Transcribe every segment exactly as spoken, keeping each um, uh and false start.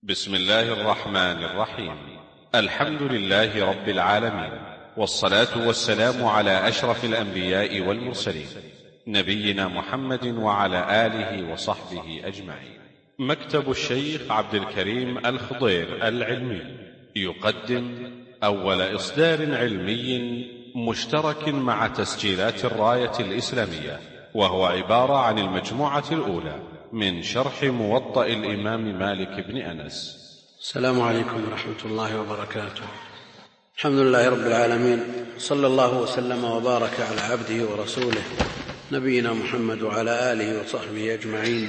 بسم الله الرحمن الرحيم. الحمد لله رب العالمين، والصلاة والسلام على أشرف الأنبياء والمرسلين، نبينا محمد وعلى آله وصحبه أجمعين. مكتب الشيخ عبد الكريم الخضير العلمي يقدم أول إصدار علمي مشترك مع تسجيلات الراية الإسلامية، وهو عبارة عن المجموعة الأولى من شرح موطأ الإمام مالك بن أنس. السلام عليكم ورحمة الله وبركاته. الحمد لله رب العالمين، صلى الله وسلم وبارك على عبده ورسوله نبينا محمد وعلى آله وصحبه أجمعين.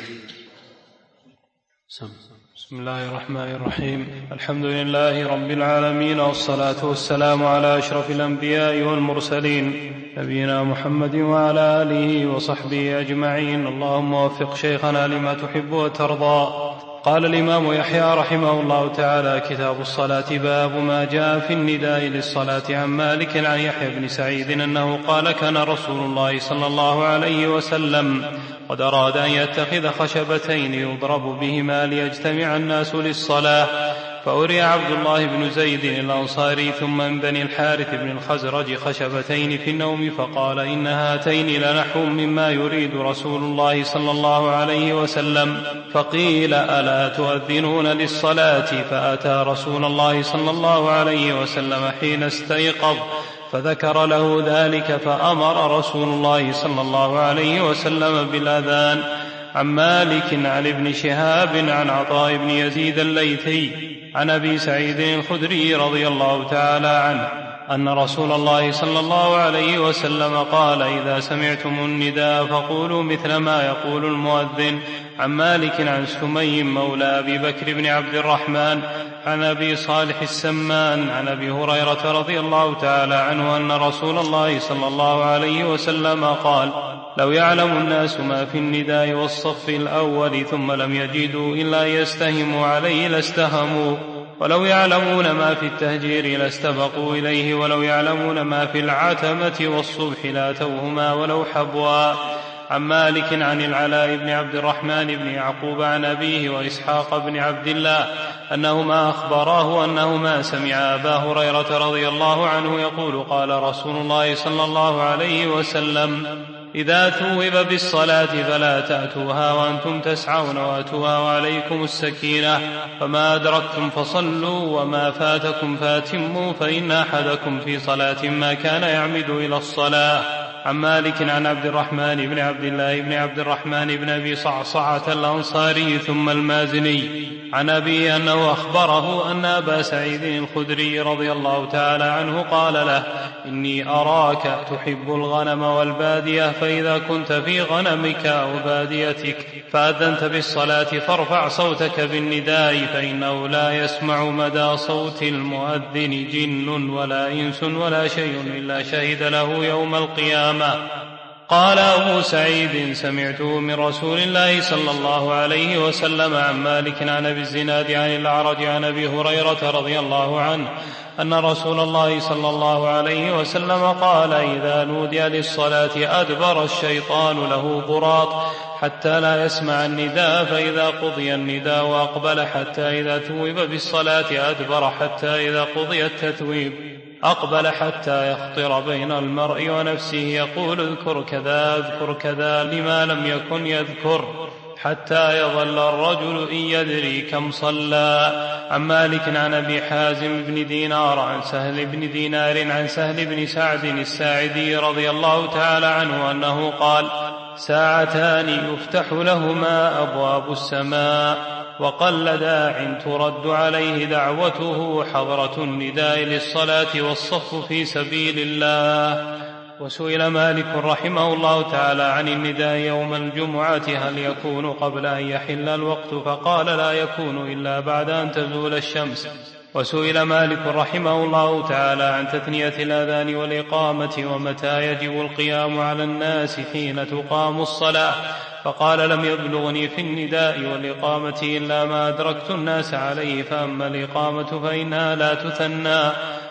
سم. بسم الله الرحمن الرحيم. الحمد لله رب العالمين، والصلاة والسلام على أشرف الأنبياء والمرسلين نبينا محمد وعلى آله وصحبه أجمعين. اللهم وفق شيخنا لما تحب وترضى. قال الإمام يحيى رحمه الله تعالى: كتاب الصلاة، باب ما جاء في النداء للصلاة. عن مالك عن يحيى بن سعيد أنه قال: كان رسول الله صلى الله عليه وسلم قد أراد أن يتخذ خشبتين يضرب بهما ليجتمع الناس للصلاة، فأري عبد الله بن زيد الأنصاري ثم من بني الحارث بن الخزرج خشبتين في النوم، فقال: إن هاتين لنحو مما يريد رسول الله صلى الله عليه وسلم. فقيل: ألا تؤذنون للصلاة؟ فأتى رسول الله صلى الله عليه وسلم حين استيقظ فذكر له ذلك، فأمر رسول الله صلى الله عليه وسلم بالأذان. عن مالك عن ابن شهاب عن عطاء بن يزيد الليثي عن أبي سعيد الخدري رضي الله تعالى عنه أن رسول الله صلى الله عليه وسلم قال: إذا سمعتم النداء فقولوا مثل ما يقول المؤذن. عن مالك عن سمي مولى أبي بكر بن عبد الرحمن عن أبي صالح السمان عن أبي هريرة رضي الله تعالى عنه أن رسول الله صلى الله عليه وسلم قال: لو يعلم الناس ما في النداء والصف الأول ثم لم يجدوا إلا يستهموا عليه لاستهموا، ولو يعلمون ما في التهجير لاستبقوا إليه، ولو يعلمون ما في العتمة والصبح لاتوهما ولو حبوا. عن مالك عن العلاء بن عبد الرحمن بن يعقوب عن أبيه وإسحاق بن عبد الله أنهما أخبراه أنهما سمع أبا هريرة رضي الله عنه يقول: قال رسول الله صلى الله عليه وسلم: إذا ثوب بالصلاة فلا تأتوها وأنتم تسعون، وأتوها وعليكم السكينة، فما أدركتم فصلوا وما فاتكم فاتموا، فإن أحدكم في صلاة ما كان يعمد إلى الصلاة. عن مالك عن عبد الرحمن بن عبد الله بن عبد الرحمن بن أبي صعصعة الأنصاري ثم المازني عن أبي أنه أخبره أن أبا سعيد الخدري رضي الله تعالى عنه قال له: إني أراك تحب الغنم والبادية، فإذا كنت في غنمك أو باديتك فأذنت بالصلاة فارفع صوتك بالنداء، فإنه لا يسمع مدى صوت المؤذن جن ولا إنس ولا شيء إلا شهد له يوم القيامة. قال أبو سعيد: سمعته من رسول الله صلى الله عليه وسلم. عن مالك عن أبي الزناد عن الأعرج عن أبي هريرة رضي الله عنه أن رسول الله صلى الله عليه وسلم قال: إذا نودي للصلاة أدبر الشيطان له ضراط حتى لا يسمع النداء، فإذا قضي النداء أقبل حتى إذا ثوب بالصلاة أدبر حتى إذا قضي التثويب أقبل حتى يخطر بين المرء ونفسه يقول: اذكر كذا اذكر كذا، لما لم يكن يذكر، حتى يظل الرجل إن يدري كم صلى. عن مالك عن أبي حازم بن دينار عن سهل بن دينار عن سهل بن سعد الساعدي رضي الله تعالى عنه أنه قال: ساعتان يفتح لهما أبواب السماء، وقل داع ترد عليه دعوته حضرة النداء للصلاة والصف في سبيل الله. وسئل مالك رحمه الله تعالى عن النداء يوم الجمعة هل يكون قبل أن يحل الوقت؟ فقال: لا يكون إلا بعد أن تزول الشمس. وسئل مالك رحمه الله تعالى عن تثنية الأذان والإقامة ومتى يجب القيام على الناس حين تقام الصلاة، فقال: لم يبلغني في النداء والإقامة إلا ما أدركت الناس عليه، فأما الإقامة فإنها لا تثنى،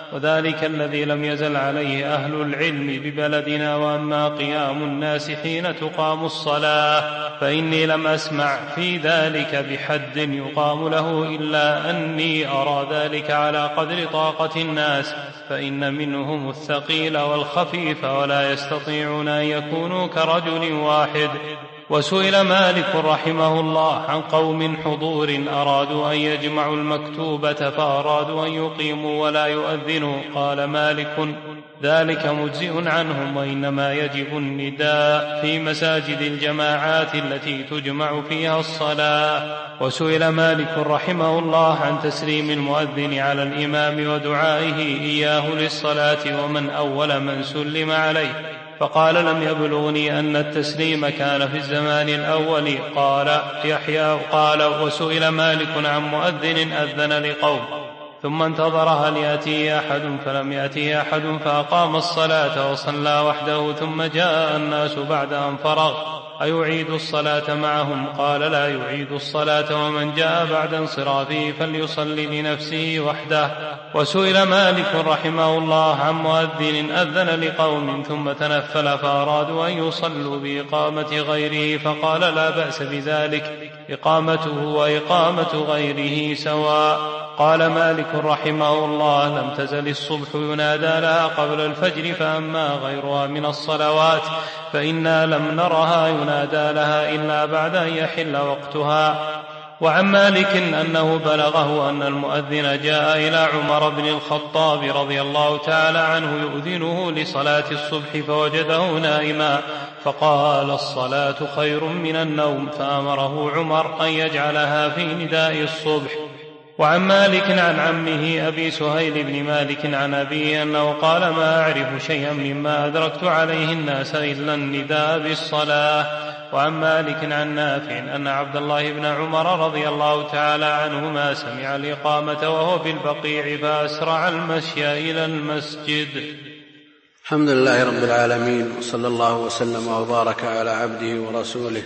وذلك الذي لم يزل عليه أهل العلم ببلدنا. وأما قيام الناس حين تقام الصلاة فإني لم أسمع في ذلك بحد يقام له، إلا أني أرى ذلك على قدر طاقة الناس، فإن منهم الثقيل والخفيف ولا يستطيعون أن يكونوا كرجل واحد. وسئل مالك رحمه الله عن قوم حضور أرادوا أن يجمعوا المكتوبة فأرادوا أن يقيموا ولا يؤذنوا، قال مالك ذلك مجزئ عنهم، وإنما يجب النداء في مساجد الجماعات التي تجمع فيها الصلاة. وسئل مالك رحمه الله عن تسليم المؤذن على الإمام ودعائه إياه للصلاة ومن أول من سلم عليه، فقال لم يبلغني أن التسليم كان في الزمان الأول. قال يحيى قال وسئل مالك عن مؤذن أذن لقوم ثم انتظر هل يأتيه أحد فلم يأتيه أحد فأقام الصلاة وصلى وحده ثم جاء الناس بعد أن فرغ أيعيد الصلاة معهم؟ قال لا يعيد الصلاة، ومن جاء بعد انصرافه فليصلي لنفسه وحده. وسئل مالك رحمه الله عن مؤذن أذن لقوم ثم تنفل فأرادوا أن يصلوا بإقامة غيره، فقال لا بأس بذلك، إقامته وإقامة غيره سواء. قال مالك رحمه الله لم تزل الصبح ينادى لها قبل الفجر، فأما غيرها من الصلوات فإنا لم نرها ينادى لها إلا بعد أن يحل وقتها. وعن مالك أنه بلغه أن المؤذن جاء إلى عمر بن الخطاب رضي الله تعالى عنه يؤذنه لصلاة الصبح فوجده نائما، فقال الصلاة خير من النوم، فأمره عمر أن يجعلها في نداء الصبح. وعن مالك عن عمه أبي سهيل بن مالك عن أبيه أنه قال ما أعرف شيئا مما أدركت عليه الناس إلا النداء بالصلاة. وعن مالك عن نافع أن عبد الله بن عمر رضي الله تعالى عنهما سمع الإقامة وهو في البقيع فأسرع المشي إلى المسجد. الحمد لله رب العالمين، وصلى الله وسلم وبارك على عبده ورسوله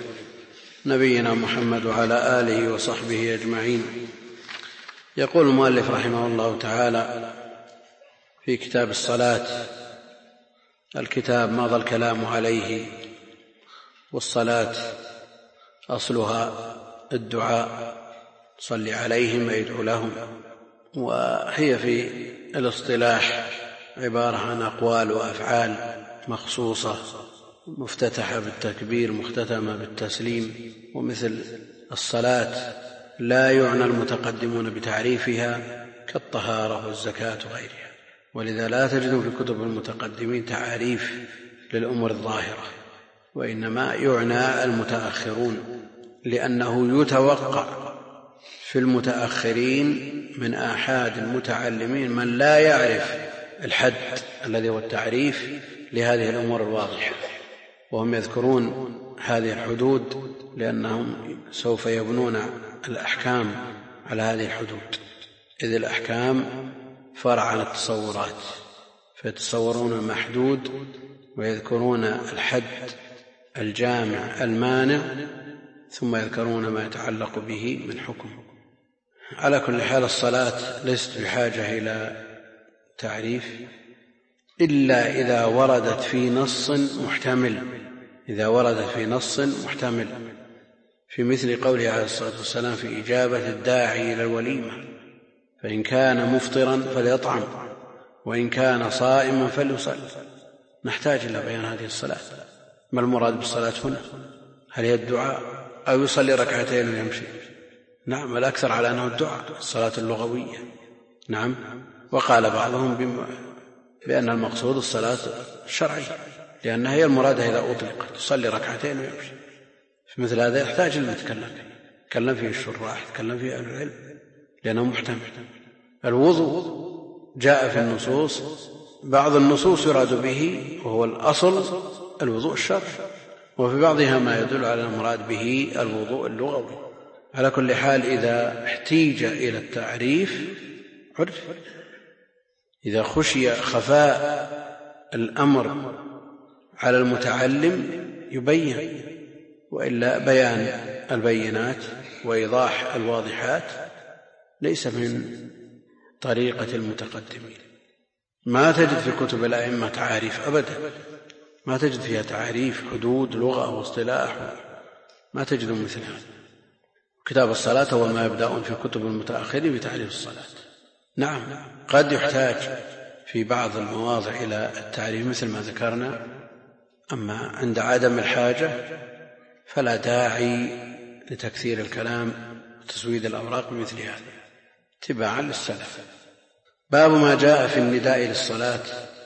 نبينا محمد وعلى آله وصحبه أجمعين. يقول المؤلف رحمه الله تعالى في كتاب الصلاة، الكتاب مضى الكلام عليه، والصلاة أصلها الدعاء، صل عليهم ويدعو لهم، وهي في الاصطلاح عبارة عن أقوال وأفعال مخصوصة مفتتحة بالتكبير مختتمة بالتسليم. ومثل الصلاة لا يعنى المتقدمون بتعريفها كالطهارة والزكاة وغيرها، ولذا لا تجد في كتب المتقدمين تعاريف للأمور الظاهرة، وإنما يعنى المتأخرون، لأنه يتوقع في المتأخرين من آحاد المتعلمين من لا يعرف الحد الذي هو التعريف لهذه الأمور الواضحة، وهم يذكرون هذه الحدود لأنهم سوف يبنون الأحكام على هذه الحدود، إذ الأحكام فرع عن التصورات، فيتصورون المحدود ويذكرون الحد الجامع المانع، ثم يذكرون ما يتعلق به من حكم. على كل حال الصلاة ليست بحاجة إلى تعريف إلا إذا وردت في نص محتمل، إذا وردت في نص محتمل، في مثل قوله عليه الصلاة والسلام في إجابة الداعي إلى الوليمة، فإن كان مفطرا فليطعم وإن كان صائما فليصل. نحتاج إلى بيان هذه الصلاة، ما المراد بالصلاة هنا؟ هل هي الدعاء أو يصلي ركعتين ويمشي؟ نعم، الأكثر على أنه الدعاء، الصلاة اللغوية. نعم، وقال بعضهم بأن المقصود الصلاة الشرعية، لأنها هي المراد إذا أطلقت، تصلي ركعتين ويمشي. في مثل هذا يحتاج المتكلم، تكلم فيه الشراح، تكلم فيه أهل العلم، لأنه محتمل. الوضوء جاء في النصوص، بعض النصوص يراد به وهو الأصل الوضوء الشرعي، وفي بعضها ما يدل على المراد به الوضوء اللغوي. على كل حال إذا احتيج إلى التعريف عرف، إذا خشي خفاء الأمر على المتعلم يبين، وإلا بيان البينات وإيضاح الواضحات ليس من طريقة المتقدمين. ما تجد في كتب الأئمة تعاريف أبدا، ما تجد فيها تعاريف حدود لغة واصطلاح، ما تجد مثل هذا. كتاب الصلاة هو ما يبدأون في كتب المتأخرين بتعريف الصلاة. نعم قد يحتاج في بعض المواضع إلى التعريف مثل ما ذكرنا، أما عند عدم الحاجة فلا داعي لتكثير الكلام وتسويد الأوراق بمثل هذا اتباعا للسلف. باب ما جاء في النداء للصلاة.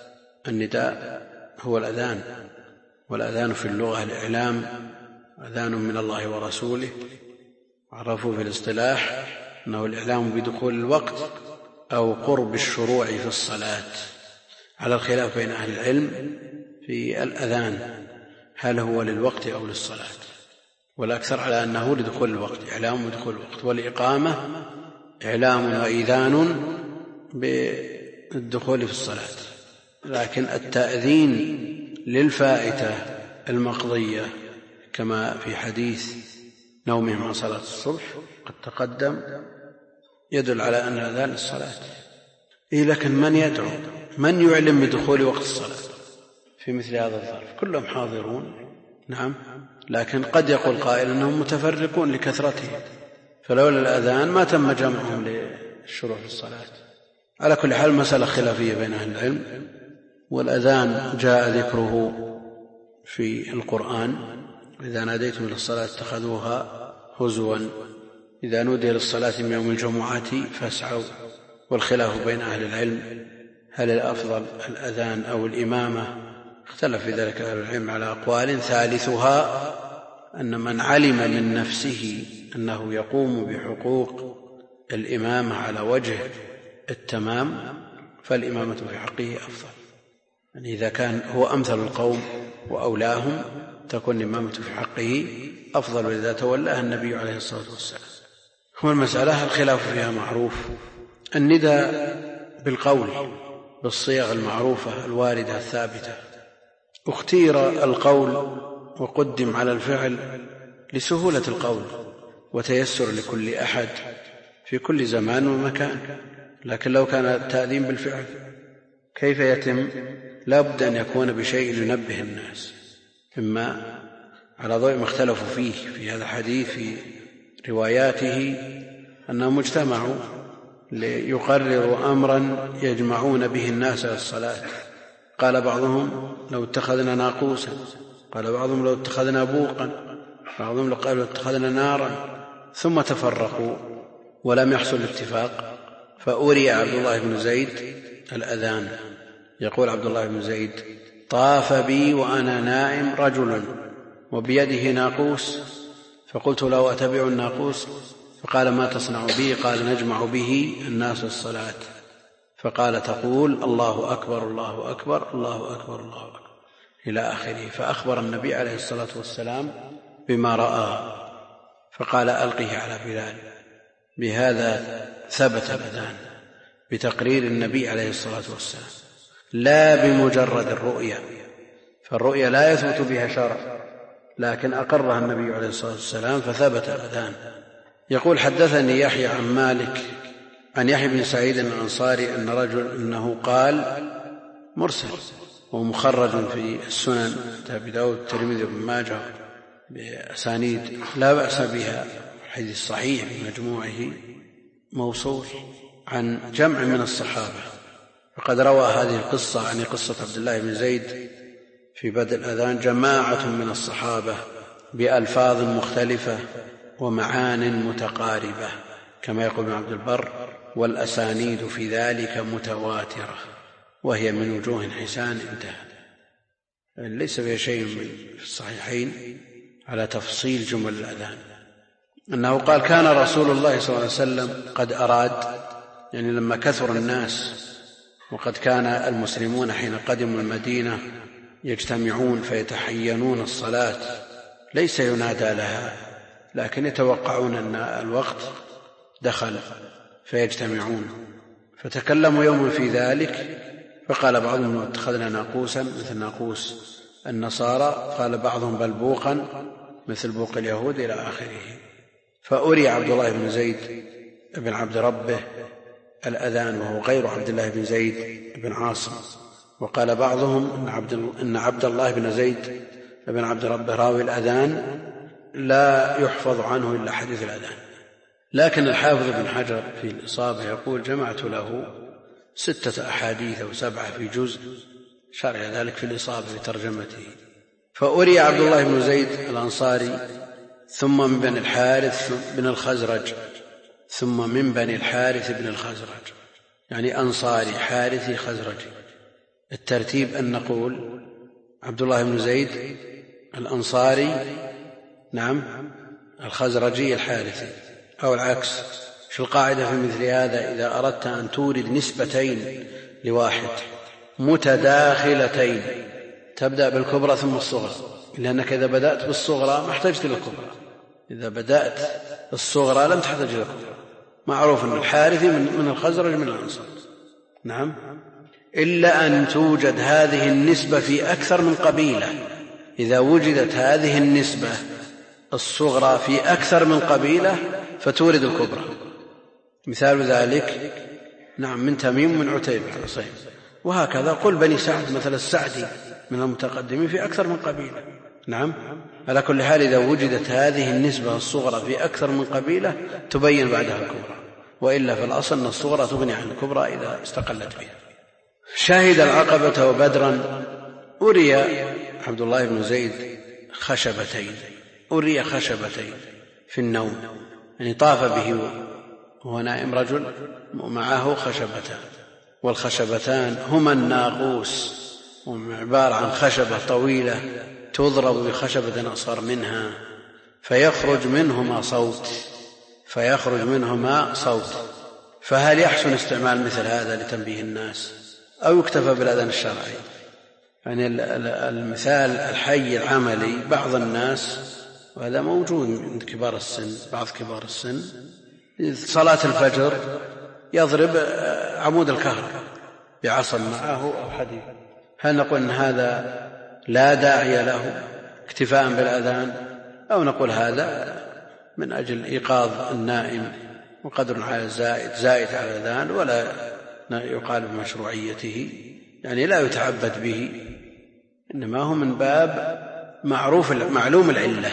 النداء هو الأذان، والأذان في اللغة الإعلام، أذان من الله ورسوله. عرفوا في الاصطلاح أنه الإعلام بدخول الوقت أو قرب الشروع في الصلاة، على الخلاف بين أهل العلم في الأذان هل هو للوقت أو للصلاة، والأكثر على أنه لدخول الوقت، إعلام بدخول الوقت. والإقامة إعلام وإذان بالدخول في الصلاة. لكن التأذين للفائتة المقضية كما في حديث نومهم عن صلاة الصبح قد تقدم يدل على أن الأذان للصلاة. إيه لكن من يدعو، من يعلم بدخول وقت الصلاة في مثل هذا الظرف؟ كلهم حاضرون نعم، لكن قد يقول قائل أنهم متفرقون لكثرتهم، فلولا الأذان ما تم جمعهم للشروع في الصلاة. على كل حال مسألة خلافية بين أهل العلم. والأذان جاء ذكره في القرآن: إذا ناديتم للصلاة اتخذوها هزوا، إذا نودي للصلاة من يوم الجمعة فاسعوا. والخلاف بين أهل العلم هل الأفضل الأذان أو الإمامة؟ اختلف في ذلك أهل العلم على أقوال، ثالثها أن من علم من نفسه أنه يقوم بحقوق الإمامة على وجه التمام فالإمامة في حقه أفضل. يعني إذا كان هو أمثل القوم وأولاهم تكون الإمامة في حقه أفضل، وإذا تولاها النبي عليه الصلاة والسلام. هو المسألة الخلاف فيها معروف. النداء بالقول بالصيغ المعروفة الواردة الثابتة، اختير القول وقدم على الفعل لسهولة القول وتيسر لكل أحد في كل زمان ومكان. لكن لو كان التأذين بالفعل كيف يتم؟ لا بد أن يكون بشيء ينبه الناس، إما على ضوء ما اختلفوا فيه في هذا الحديث في رواياته أنهم اجتمعوا ليقرروا أمرا يجمعون به الناس على الصلاة. قال بعضهم لو اتخذنا ناقوسا، قال بعضهم لو اتخذنا بوقا، بعضهم لو قالوا اتخذنا نارا، ثم تفرقوا ولم يحصل اتفاق. فأري عبد الله بن زيد الأذان. يقول عبد الله بن زيد: طاف بي وأنا نائم رجل وبيده ناقوس، فقلت له أتبع الناقوس؟ فقال ما تصنع به؟ قال نجمع به الناس الصلاة. فقال تقول الله أكبر الله أكبر الله أكبر الله أكبر إلى آخره. فأخبر النبي عليه الصلاة والسلام بما رأى، فقال ألقه على بلال. بهذا ثبت الأذان بتقرير النبي عليه الصلاة والسلام لا بمجرد الرؤيا، فالرؤيا لا يثبت بها شرع، لكن أقرها النبي عليه الصلاة والسلام فثبت الأذان. يقول حدثني يحيى عن مالك عن يحيى بن سعيد الأنصاري أن رجل أنه قال مرسل ومخرج في السنن أبي داود الترمذي وابن ماجه بأسانيد لا بأس بها، الحديث صحيح بمجموعه موصول عن جمع من الصحابة. فقد روى هذه القصة عن قصة عبد الله بن زيد في بدء الأذان جماعة من الصحابة بألفاظ مختلفة ومعان متقاربة كما يقول ابن عبد البر: والأسانيد في ذلك متواترة وهي من وجوه حسان. انتهى. ليس فيها شيء في الصحيحين على تفصيل جمل الأذان. أنه قال كان رسول الله صلى الله عليه وسلم قد أراد، يعني لما كثر الناس وقد كان المسلمون حين قدموا المدينة يجتمعون فيتحينون الصلاة ليس ينادى لها، لكن يتوقعون أن الوقت دخل فيجتمعون. فتكلموا يوم في ذلك فقال بعضهم اتخذنا ناقوسا مثل ناقوس النصارى، قال بعضهم بل بوقا مثل بوق اليهود إلى آخره. فأري عبد الله بن زيد بن عبد ربه الأذان وهو غير عبد الله بن زيد بن عاصم. وقال بعضهم إن عبد, إن عبد الله بن زيد بن عبد ربه راوي الأذان لا يحفظ عنه إلا حديث الأذان. لكن الحافظ بن حجر في الإصابة يقول جمعت له ستة أحاديث أو سبعة في جزء، شرع ذلك في الإصابة في ترجمته. فأري عبد الله بن زيد الأنصاري ثم من بني الحارث بن الخزرج ثم من بني الحارث بن الخزرج، يعني أنصاري حارثي خزرجي. الترتيب أن نقول عبد الله بن زيد الأنصاري نعم الخزرجي الحارثي، أو العكس. في القاعدة في مثل هذا إذا أردت أن تورد نسبتين لواحد متداخلتين تبدأ بالكبرى ثم الصغرى، لأنك إذا بدأت بالصغرى ما احتجت للكبرى، إذا بدأت الصغرى لم تحتاج للكبرى. معروف أن الحارثي من الخزرج من الأنصار نعم، إلا أن توجد هذه النسبة في أكثر من قبيلة. إذا وجدت هذه النسبة الصغرى في أكثر من قبيلة فتورد الكبرى. مثال ذلك نعم من تميم من عتيبة العصيم، وهكذا قل بني سعد مثل السعدي من المتقدمين في أكثر من قبيلة نعم. على كل حال إذا وجدت هذه النسبة الصغرى في أكثر من قبيلة تبين بعدها الكبرى، وإلا في الأصل أن الصغرى تغني عن الكبرى إذا استقلت بها. شهد العقبة وبدرا. أري عبد الله بن زيد خشبتين، أري خشبتين في النوم، يعني طاف به وهو نائم رجل ومعه خشبتان، والخشبتان هما الناقوس، وهم عبارة عن خشبة طويلة تضرب بخشبة أصغر منها فيخرج منهما صوت فيخرج منهما صوت فهل يحسن استعمال مثل هذا لتنبيه الناس أو يكتفى بالأذان الشرعي؟ يعني المثال الحي العملي بعض الناس، وهذا موجود عند كبار السن، بعض كبار السن صلاة الفجر يضرب عمود الكهرباء بعصا معه أو حديد. هل نقول أن هذا لا داعي له اكتفاء بالأذان، أو نقول هذا من أجل إيقاظ النائم وقدر على الزائد زائد على الأذان ولا يقال بمشروعيته، يعني لا يتعبد به، إنما هو من باب معروف معلوم العلة،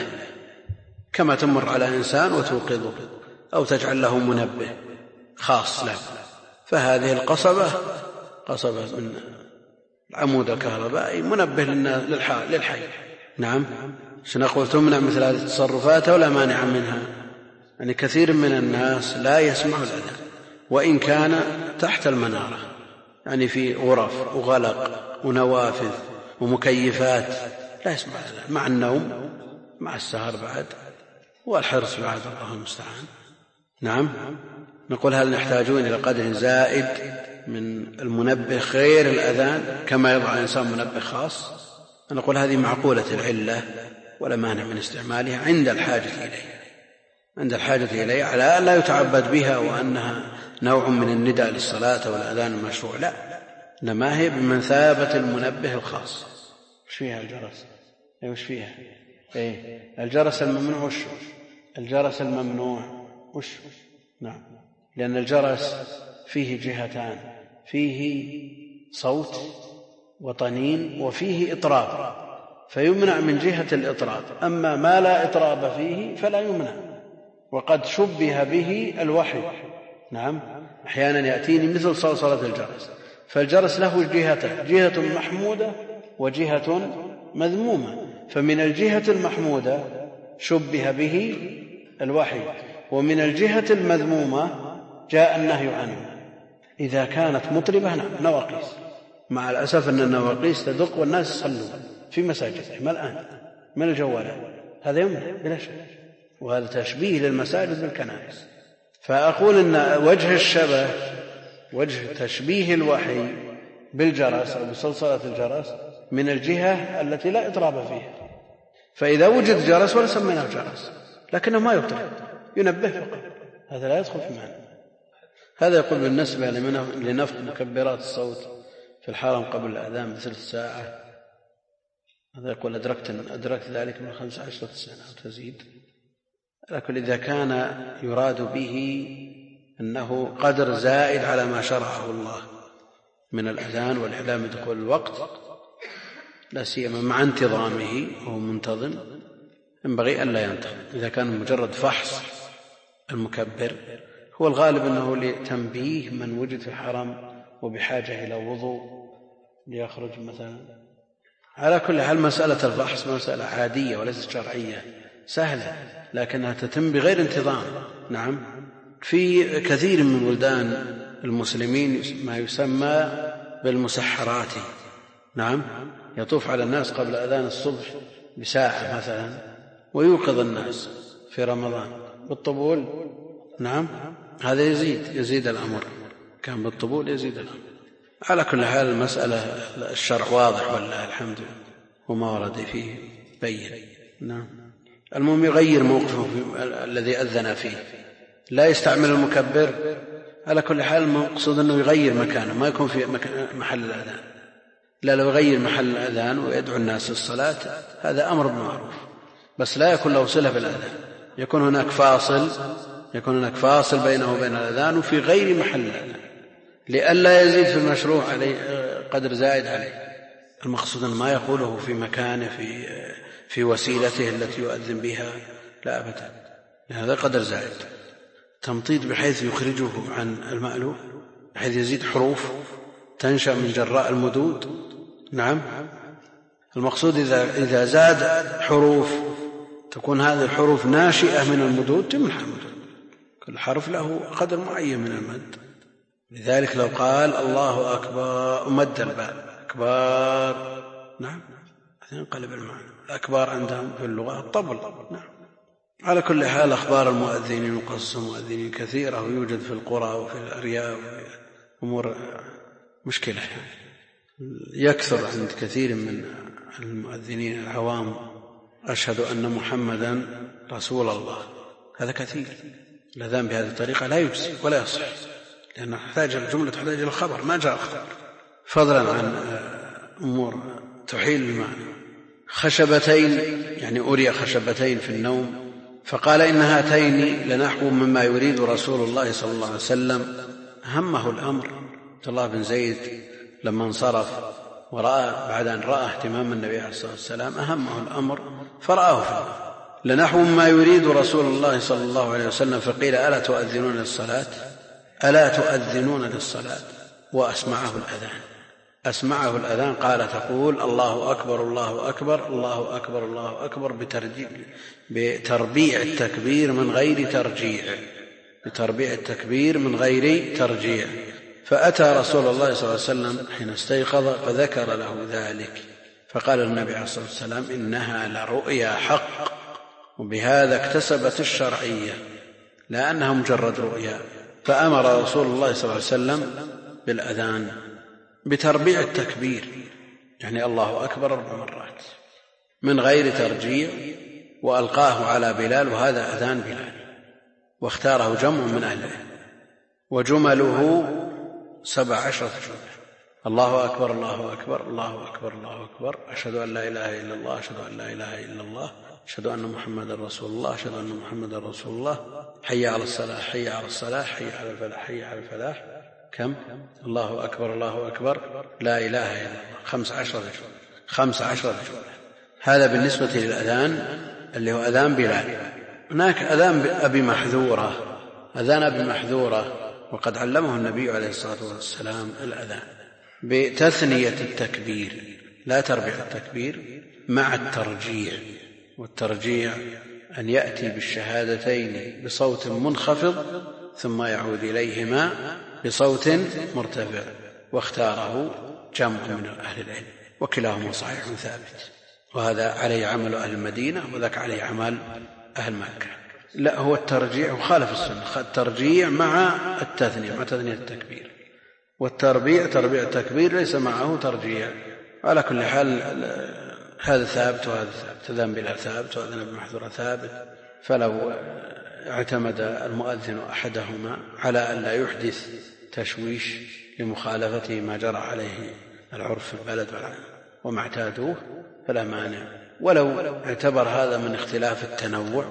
كما تمر على إنسان وتوقظه أو تجعل له منبه خاص له. فهذه القصبة قصبة من العمود الكهربائي منبه للحي نعم. سنقول تمنع مثل هذه التصرفات ولا مانع منها؟ يعني كثير من الناس لا يسمع الأذان وإن كان تحت المنارة، يعني في غرف وغلق ونوافذ ومكيفات لا يسمع الأذان، مع النوم مع السهر بعد والحرص بعد، الله المستعان نعم. نقول هل نحتاجون إلى قدر زائد من المنبه غير الأذان كما يضع الإنسان منبه خاص؟ نقول هذه معقولة العلة ولا مانع من استعمالها عند الحاجة إليها، عند الحاجة إليها، على أن لا يتعبد بها وأنها نوع من النداء للصلاة والأذان المشروع، لا، إنما هي بمثابة المنبه الخاص. وش فيها الجرس؟ أي وش فيها؟ إيه الجرس الممنوع وش؟ الجرس الممنوع وش؟ نعم، لأن الجرس فيه جهتان، فيه صوت وطنين وفيه إطراب، فيمنع من جهة الإطراب، أما ما لا إطراب فيه فلا يمنع. وقد شبه به الوحي نعم، أحيانا يأتيني مثل صلصلة الجرس، فالجرس له جهتان، جهة محمودة وجهة مذمومة، فمن الجهة المحمودة شبه به الوحي، ومن الجهة المذمومة جاء النهي عنه إذا كانت مطربة نواقيس. مع الأسف أن النواقيس تدق والناس يصلون في مساجدهم الآن من الجوالات، هذا يمنع بلا شك، وهذا تشبيه للمساجد بالكنائس. فأقول أن وجه الشبه، وجه تشبيه الوحي بالجرس أو بصلصلة الجرس من الجهة التي لا إطراب فيها. فإذا وجد جرس ولا سميناه جرس لكنه ما يطرب، ينبه فقط، هذا لا يدخل في معنى. هذا يقول بالنسبة لنفق مكبرات الصوت في الحرم قبل الأذان بثلث ساعة، هذا يقول أدركت, أدركت ذلك من خمس عشرة سنة أو تزيد. لكن إذا كان يراد به أنه قدر زائد على ما شرعه الله من الأذان والإعلام بدخول الوقت، لا سيما مع انتظامه وهو منتظم، ينبغي ألا ينتظم. إذا كان مجرد فحص المكبر، هو الغالب أنه لتنبيه من وجد في الحرم وبحاجة إلى وضوء ليخرج مثلا. على كل حال مسألة الفحص مسألة عادية وليست شرعية، سهلة، لكنها تتم بغير انتظام. نعم، في كثير من بلدان المسلمين ما يسمى بالمسحرات. نعم، يطوف على الناس قبل أذان الصبح بساعة مثلا ويوقظ الناس في رمضان بالطبول. نعم، هذا يزيد يزيد الأمر، كان بالطبول يزيد الأمر. على كل حال المسألة الشرع واضح والله الحمد، وما ورد فيه بين. نعم، المهم يغير موقفه الذي أذن فيه، لا يستعمل المكبر. على كل حال المقصود أنه يغير مكانه، ما يكون في محل الأذان، لا، لو يغير محل الأذان ويدعو الناس للصلاة هذا أمر بالمعروف، بس لا يكون له صلة بالأذان، يكون هناك فاصل يكون هناك فاصل بينه وبين الأذان وفي غير محل الأذان، لئلا يزيد في المشروع عليه قدر زائد عليه. المقصود أن ما يقوله في مكانه في في وسيلته التي يؤذن بها، لا أبدا، هذا قدر زائد. تمطيط بحيث يخرجه عن المألوف، بحيث يزيد حروف تنشأ من جراء المدود. نعم، المقصود إذا, إذا زاد حروف تكون هذه الحروف ناشئة من المدود تمنح المدود، كل حرف له قدر معين من المد. لذلك لو قال الله أكبر مد الباء أكبر، نعم، ينقلب المعنى. الأكبر عندهم في اللغة الطبل. نعم، على كل حال أخبار المؤذنين وقصص المؤذنين كثيرة، ويوجد في القرى وفي الأرياف أمور مشكلة يعني. يكثر عند كثير من المؤذنين العوام أشهد أن محمدا رسول الله، هذا كثير. الأذان بهذه الطريقة لا يجزي ولا يصح، لأنه تحتاج الجملة تحتاج إلى الخبر، ما جاء الخبر، فضلا عن أمور تحيل المعنى. خشبتين، يعني أري خشبتين في النوم، فقال إن هاتين لنحو مما يريد رسول الله صلى الله عليه وسلم. همه الأمر. عبد الله بن زيد لما انصرف ورأى بعد أن رأى اهتمام النبي عليه الصلاة والسلام أهمه الأمر فرآه فيه. لنحو مما يريد رسول الله صلى الله عليه وسلم، فقيل ألا تؤذنون للصلاة ألا تؤذنون للصلاة وأسمعه الأذان أسمعه الأذان قال تقول الله أكبر الله أكبر الله أكبر الله أكبر بتربيع التكبير من غير ترجيع بتربيع التكبير من غير ترجيع. فأتى رسول الله صلى الله عليه وسلم حين استيقظ فذكر له ذلك، فقال النبي عليه الصلاة والسلام إنها لرؤيا حق، وبهذا اكتسبت الشرعية لا أنها مجرد رؤيا. فأمر رسول الله صلى الله عليه وسلم بالأذان بتربيع التكبير، يعني الله أكبر أربع مرات من غير ترجيع، وألقاه على بلال، وهذا أذان بلال، واختاره جمع من أهله، وجمله سبع عشرة جملة: الله أكبر الله أكبر الله أكبر الله أكبر، أشهد أن لا إله إلا الله أشهد أن لا إله إلا الله أشهد أن محمدا رسول الله أشهد أن محمدا رسول الله، حي على الصلاة حي على الصلاة حي على الفلاح حي على الفلاح. كم؟ الله أكبر الله أكبر لا إله إلا الله، خمس عشرة جملة خمس عشرة جملة. هذا بالنسبة للأذان اللي هو أذان بلال. هناك أذان أبي محذورة أذان أبي محذورة، وقد علمه النبي عليه الصلاة والسلام الأذان بتثنية التكبير لا تربيع التكبير مع الترجيع. والترجيع أن يأتي بالشهادتين بصوت منخفض ثم يعود إليهما بصوت مرتفع، واختاره جمع من أهل العلم، وكلاهما صحيح ثابت، وهذا عليه عمل أهل المدينة وذاك عليه عمل أهل مكة. لا، هو الترجيع وخالف السنة، الترجيع مع التثنية مع تثنية التكبير، والتربيع تربيع التكبير ليس معه ترجيع. على كل حال هذا ثابت وهذا ثابت، أذان بلال ثابت وأذان أبي محذورة ثابت، فلو اعتمد المؤذن أحدهما على أن لا يحدث تشويش لمخالفته ما جرى عليه العرف في البلد وما اعتادوه فلا مانع، ولو اعتبر هذا من اختلاف التنوع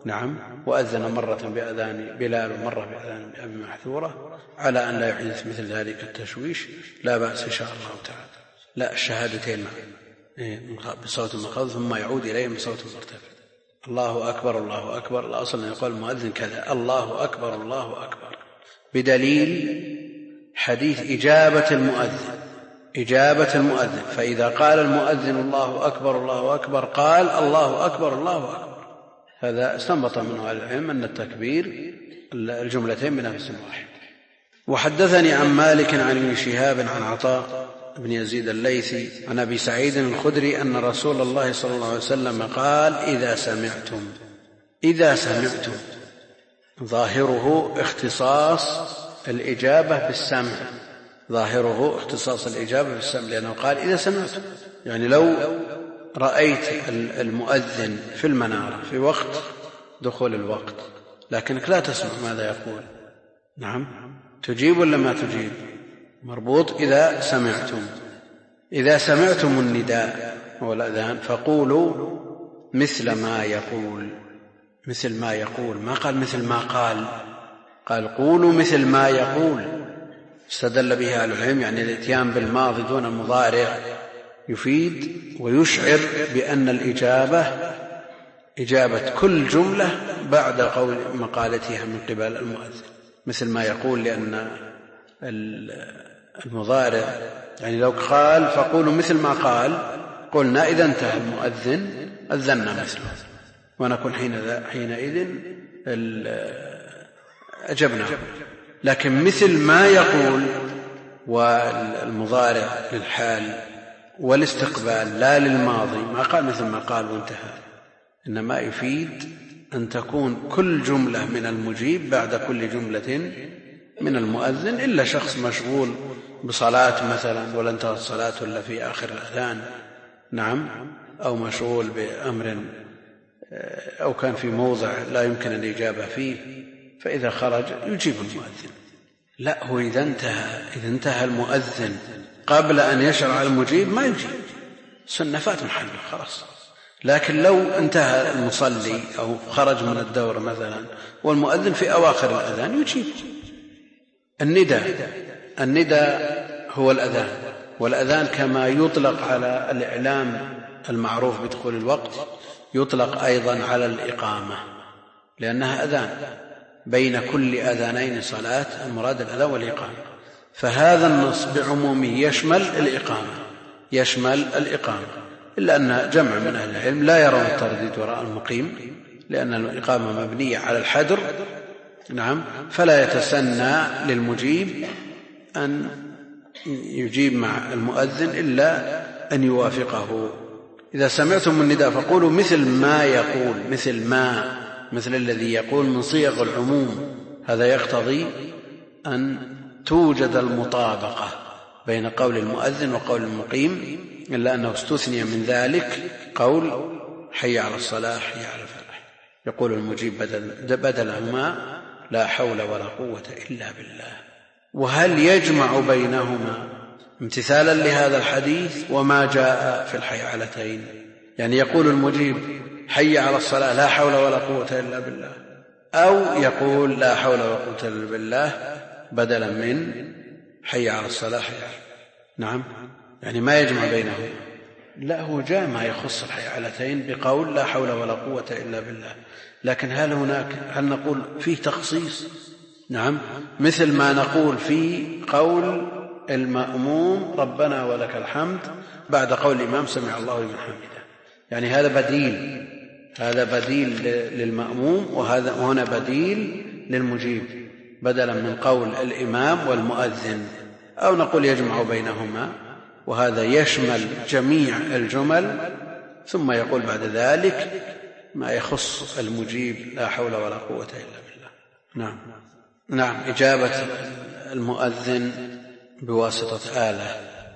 نعم. وأذن مرة بأذان بلال ومرة بأذان أبي محذورة على أن لا يحدث مثل ذلك التشويش لا بأس إن شاء الله تعالى. لا، الشهادتين بصوت منخفض ثم يعود إليه بصوت مرتفع. الله أكبر الله أكبر. الأصل أن يقول المؤذن كذا الله أكبر الله أكبر، بدليل حديث إجابة المؤذن إجابة المؤذن فإذا قال المؤذن الله أكبر الله أكبر قال الله أكبر الله أكبر. هذا استنبط منه أهل العلم أن التكبير الجملتين بنفس واحد. وحدثني عن مالك عن ابن شهاب عن عطاء بن يزيد الليثي عن أبي سعيد الخدري أن رسول الله صلى الله عليه وسلم قال إذا سمعتم إذا سمعتم ظاهره اختصاص الإجابة بالسمع ظاهره اختصاص الإجابة بالسمع لأنه قال إذا سمعتم، يعني لو رأيت المؤذن في المنارة في وقت دخول الوقت لكنك لا تسمع ماذا يقول، نعم، تجيب ولا ما تجيب؟ مربوط إذا سمعتم. إذا سمعتم النداء والأذان فقولوا مثل ما يقول مثل ما يقول ما قال مثل ما قال قال قولوا مثل ما يقول. استدل بها أهل العلم يعني الاتيان بالماضي دون المضارع يفيد ويشعر بأن الإجابة إجابة كل جملة بعد قول مقالتها من قبل المؤذن مثل ما يقول، لأن المضارع يعني لو قال فقولوا مثل ما قال قلنا إذا انتهى المؤذن أذنا مثله ونكون حينئذ أجبنا. لكن مثل ما يقول والمضارع للحال والاستقبال لا للماضي ما قال مثل ما قال وانتهى، إنما يفيد أن تكون كل جملة من المجيب بعد كل جملة من المؤذن إلا شخص مشغول بصلاة مثلا ولا انتهت الصلاة إلا في آخر الأذان، نعم، أو مشغول بأمر أو كان في موضع لا يمكن الإجابة فيه فإذا خرج يجيب المؤذن. لا، هو إذا انتهى إذا انتهى المؤذن قبل أن يشرع المجيب ما يجيب، سنة فات محله خلاص. لكن لو انتهى المصلي أو خرج من الدورة مثلا والمؤذن في أواخر الأذان يجيب. النداء النداء هو الأذان، والأذان كما يطلق على الإعلام المعروف بدخول الوقت يطلق أيضا على الإقامة لأنها أذان، بين كل أذانين صلاة، المراد الأذان والإقامة. فهذا النص بعمومه يشمل الإقامة يشمل الإقامة إلا أن جمع من أهل العلم لا يرون الترديد وراء المقيم لأن الإقامة مبنية على الحدر، نعم، فلا يتسنى للمجيب أن يجيب مع المؤذن إلا أن يوافقه. إذا سمعتم النداء فقولوا مثل ما يقول مثل ما مثل الذي يقول من صيغ العموم. هذا يقتضي أن توجد المطابقة بين قول المؤذن وقول المقيم، إلا أنه استثني من ذلك قول حي على الصلاة حي على الفلاح، يقول المجيب بدل بدلهما لا حول ولا قوة إلا بالله. وهل يجمع بينهما امتثالا لهذا الحديث وما جاء في الحيعلتين؟ يعني يقول المجيب حي على الصلاة لا حول ولا قوة إلا بالله، أو يقول لا حول ولا قوة إلا بالله بدلا من حي على الصلاة حي على، نعم، يعني ما يجمع بينهما. لا، هو جاء ما يخص الحيعلتين بقول لا حول ولا قوة إلا بالله، لكن هل هناك هل نقول فيه تخصيص؟ نعم، مثل ما نقول في قول المأموم ربنا ولك الحمد بعد قول الإمام سمع الله لمن حمده، يعني هذا بديل هذا بديل للمأموم وهذا وهنا بديل للمجيب بدلا من قول الإمام والمؤذن. أو نقول يجمع بينهما وهذا يشمل جميع الجمل ثم يقول بعد ذلك ما يخص المجيب لا حول ولا قوة إلا بالله. نعم نعم إجابة المؤذن بواسطة آلة،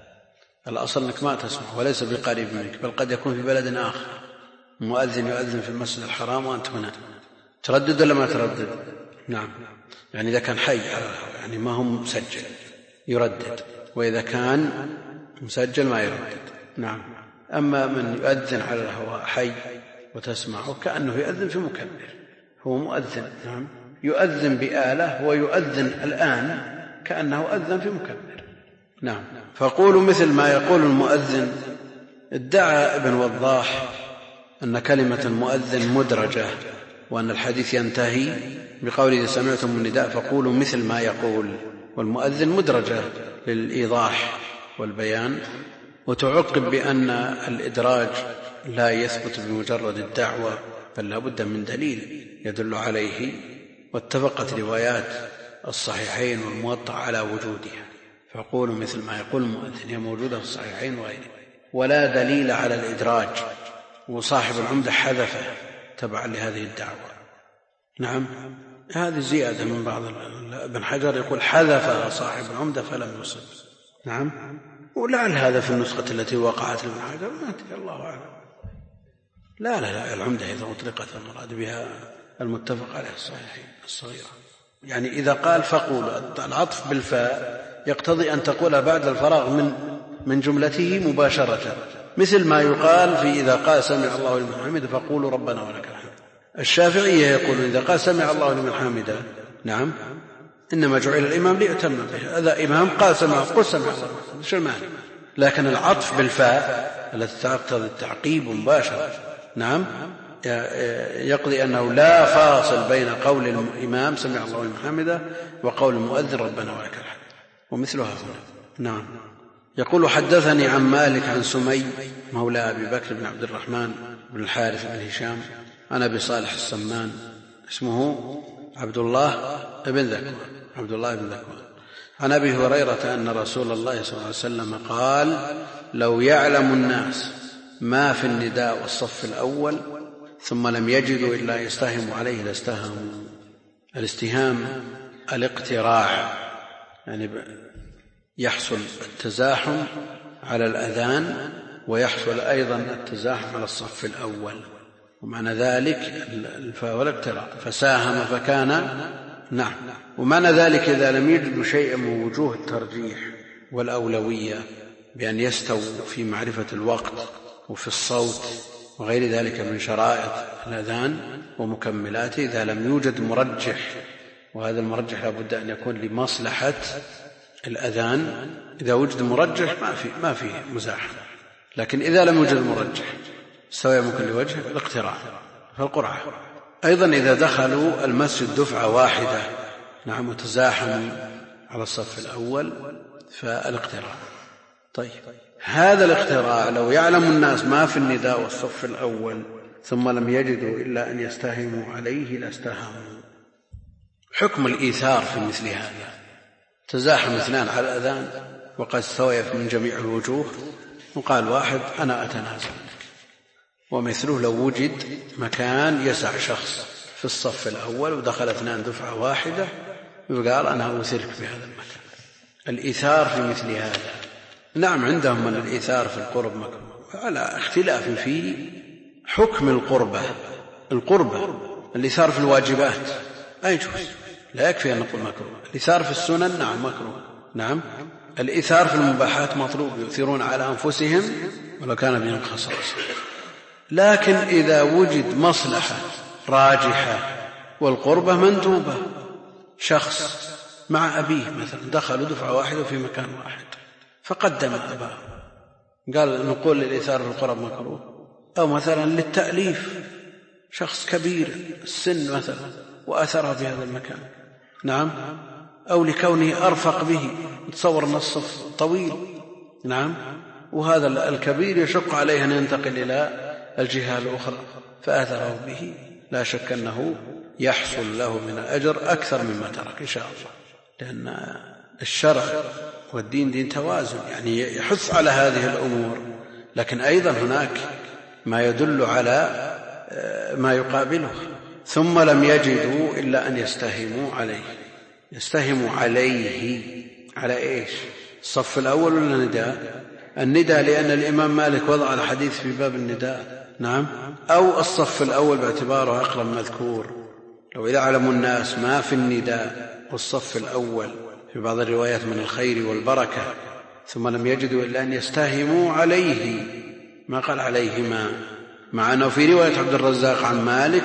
الأصل أنك ما تسمع وليس بقريب منك، بل قد يكون في بلد آخر مؤذن يؤذن في المسجد الحرام وأنت هنا، تردد ولا ما تردد؟ نعم، يعني إذا كان حي يعني ما هو مسجل يردد، وإذا كان مسجل ما يردد. نعم. أما من يؤذن على الهواء حي وتسمعه كأنه يؤذن في مكبر، هو مؤذن. نعم، يؤذن بآلة ويؤذن الآن كأنه أذن في مكبر. نعم. فقولوا مثل ما يقول المؤذن. ادعى ابن وضاح أن كلمة المؤذن مدرجة، وأن الحديث ينتهي بقوله إذا سمعتم النداء فقولوا مثل ما يقول، والمؤذن مدرجة للإيضاح والبيان. وتعقب بأن الإدراج لا يثبت بمجرد الدعوة، بل لا بد من دليل يدل عليه، واتفقت روايات الصحيحين والموطأ على وجودها. فقولوا مثل ما يقول المؤذن هي موجودة في الصحيحين وغيره، ولا دليل على الإدراج، وصاحب العمدة حذفه تبعا لهذه الدعوة. نعم، هذه زيادة من بعض. ابن حجر يقول حذفها صاحب العمدة فلم يصب. نعم، ولعل هذا في النسخة التي وقعت لابن حجر، ما أدري، الله أعلم. لا لا لا، العمدة إذا أطلقت المراد بها المتفق عليه الصحيحين الصغيرة. يعني إذا قال فقول، العطف بالفاء يقتضي أن تقولها بعد الفراغ من من جملته مباشرة، مثل ما يقال في إذا قال سمع الله لمن حمده فقولوا ربنا ولك الحمد. الشافعية يقول إذا قال سمع الله لمن حمده نعم إنما جعل الإمام ليؤتم به، هذا إمام قال سمع قل سمع الله شو المعنى. لكن العطف بالفاء التي تقتضي التعقيب مباشرة نعم يقضي أنه لا فاصل بين قول الإمام سمع الله لمن حمده وقول المؤذن ربنا ولك الحمد، ومثلها هنا. نعم. يقول حدثني عن مالك عن سمي مولى أبي بكر بن عبد الرحمن بن الحارث بن هشام عن أبي صالح السمان اسمه عبد الله بن ذكوان عبد الله بن ذكوان عن أبي هريرة أن رسول الله صلى الله عليه وسلم قال لو يعلم الناس ما في النداء والصف الأول ثم لم يجدوا إلا يستهموا عليه لاستهموا. الاستهام الاقتراع، يعني يحصل التزاحم على الأذان ويحصل أيضا التزاحم على الصف الأول، ومعنى ذلك الفاء والاقتراع فساهم فكان نعم. ومعنى ذلك إذا لم يجدوا شيئا من وجوه الترجيح والأولوية بأن يستووا في معرفة الوقت وفي الصوت وغير ذلك من شرائط الأذان ومكملاته، إذا لم يوجد مرجح، وهذا المرجح لابد أن يكون لمصلحة الأذان، إذا وجد مرجح ما في ما في مزاحمة. لكن إذا لم يوجد مرجح استوى ممكن لوجه الاقتراع فالقرعة. أيضا إذا دخلوا المسجد دفعة واحدة نعم وتزاحموا على الصف الأول فالاقتراع. طيب هذا الاقتراع لو يعلم الناس ما في النداء والصف الأول ثم لم يجدوا إلا أن يستهموا عليه لاستهموا. حكم الإيثار في مثل هذا، تزاحم اثنان على الأذان وقد استوى من جميع الوجوه وقال واحد أنا أتنازل، ومثله لو وجد مكان يسع شخص في الصف الأول ودخل اثنان دفعة واحدة وقال أنا أوثرك في هذا المكان. الإيثار في مثل هذا نعم عندهم من الإيثار في القرب مكروه على اختلاف في حكم القربة. القربة الإيثار في الواجبات لا يجوز، لا يكفي أن نقول مكروه. الإيثار في السنن نعم مكروه نعم. الإيثار في المباحات مطلوب، يؤثرون على أنفسهم ولو كان بهم خصاصة. لكن إذا وجد مصلحة راجحة والقربة مندوبة، شخص مع أبيه مثلا دخلوا دفعة واحدة في مكان واحد فقدم أباه قال نقول للإيثار في القرب مكروه، أو مثلا للتأليف شخص كبير السن مثلا وأثره في هذا المكان نعم، أو لكونه أرفق به، تصور أن الصف طويل نعم وهذا الكبير يشق عليه أن ينتقل إلى الجهة الأخرى فأثره به، لا شك أنه يحصل له من الأجر أكثر مما ترك إن شاء الله، لأن الشرع والدين دين توازن، يعني يحث على هذه الأمور. لكن أيضا هناك ما يدل على ما يقابله. ثم لم يجدوا إلا أن يستهموا عليه. يستهموا عليه على إيش؟ الصف الأول ولا النداء؟ النداء لأن الإمام مالك وضع الحديث في باب النداء نعم، أو الصف الأول باعتباره أقرب مذكور. لو إذا علموا الناس ما في النداء والصف الأول في بعض الروايات من الخير والبركة ثم لم يجدوا إلا أن يستهموا عليه، ما قال عليهما، مع أنه في رواية عبد الرزاق عن مالك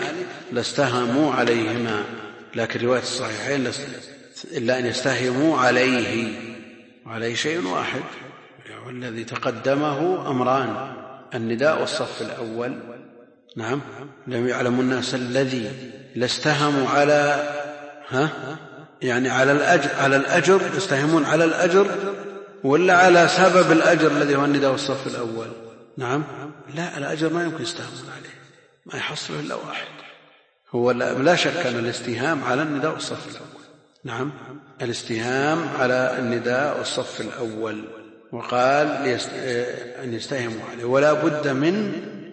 لاستهموا عليهما، لكن رواية الصحيحين إلا أن يستهموا عليه، وعليه شيء واحد. والذي تقدمه أمران: النداء والصف الأول. نعم، لم يعلم الناس الذي لاستهموا على ها يعني على الأجر, على الأجر يستهمون على الأجر، ولا على سبب الأجر الذي هو النداء والصف الأول؟ نعم، لا، الأجر ما يمكن يستهمون عليه، ما يحصل إلا واحد. هو لا شك أن الاستهام على النداء والصف الأول. نعم، الاستهام على النداء والصف الأول. وقال أن يستهموا عليه، ولا بد من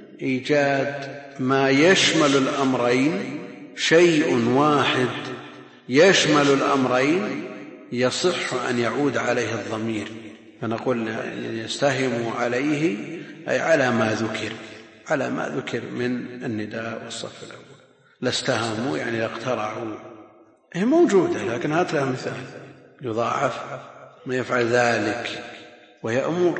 إيجاد ما يشمل الأمرين، شيء واحد يشمل الأمرين يصح أن يعود عليه الضمير. فنقول يستهموا عليه أي على ما ذكر، على ما ذكر من النداء والصف الأول. لاستهموا يعني لاقترعوا، هي موجودة لكن هات لها مثال يضاعف ما يفعل ذلك، وهي أمور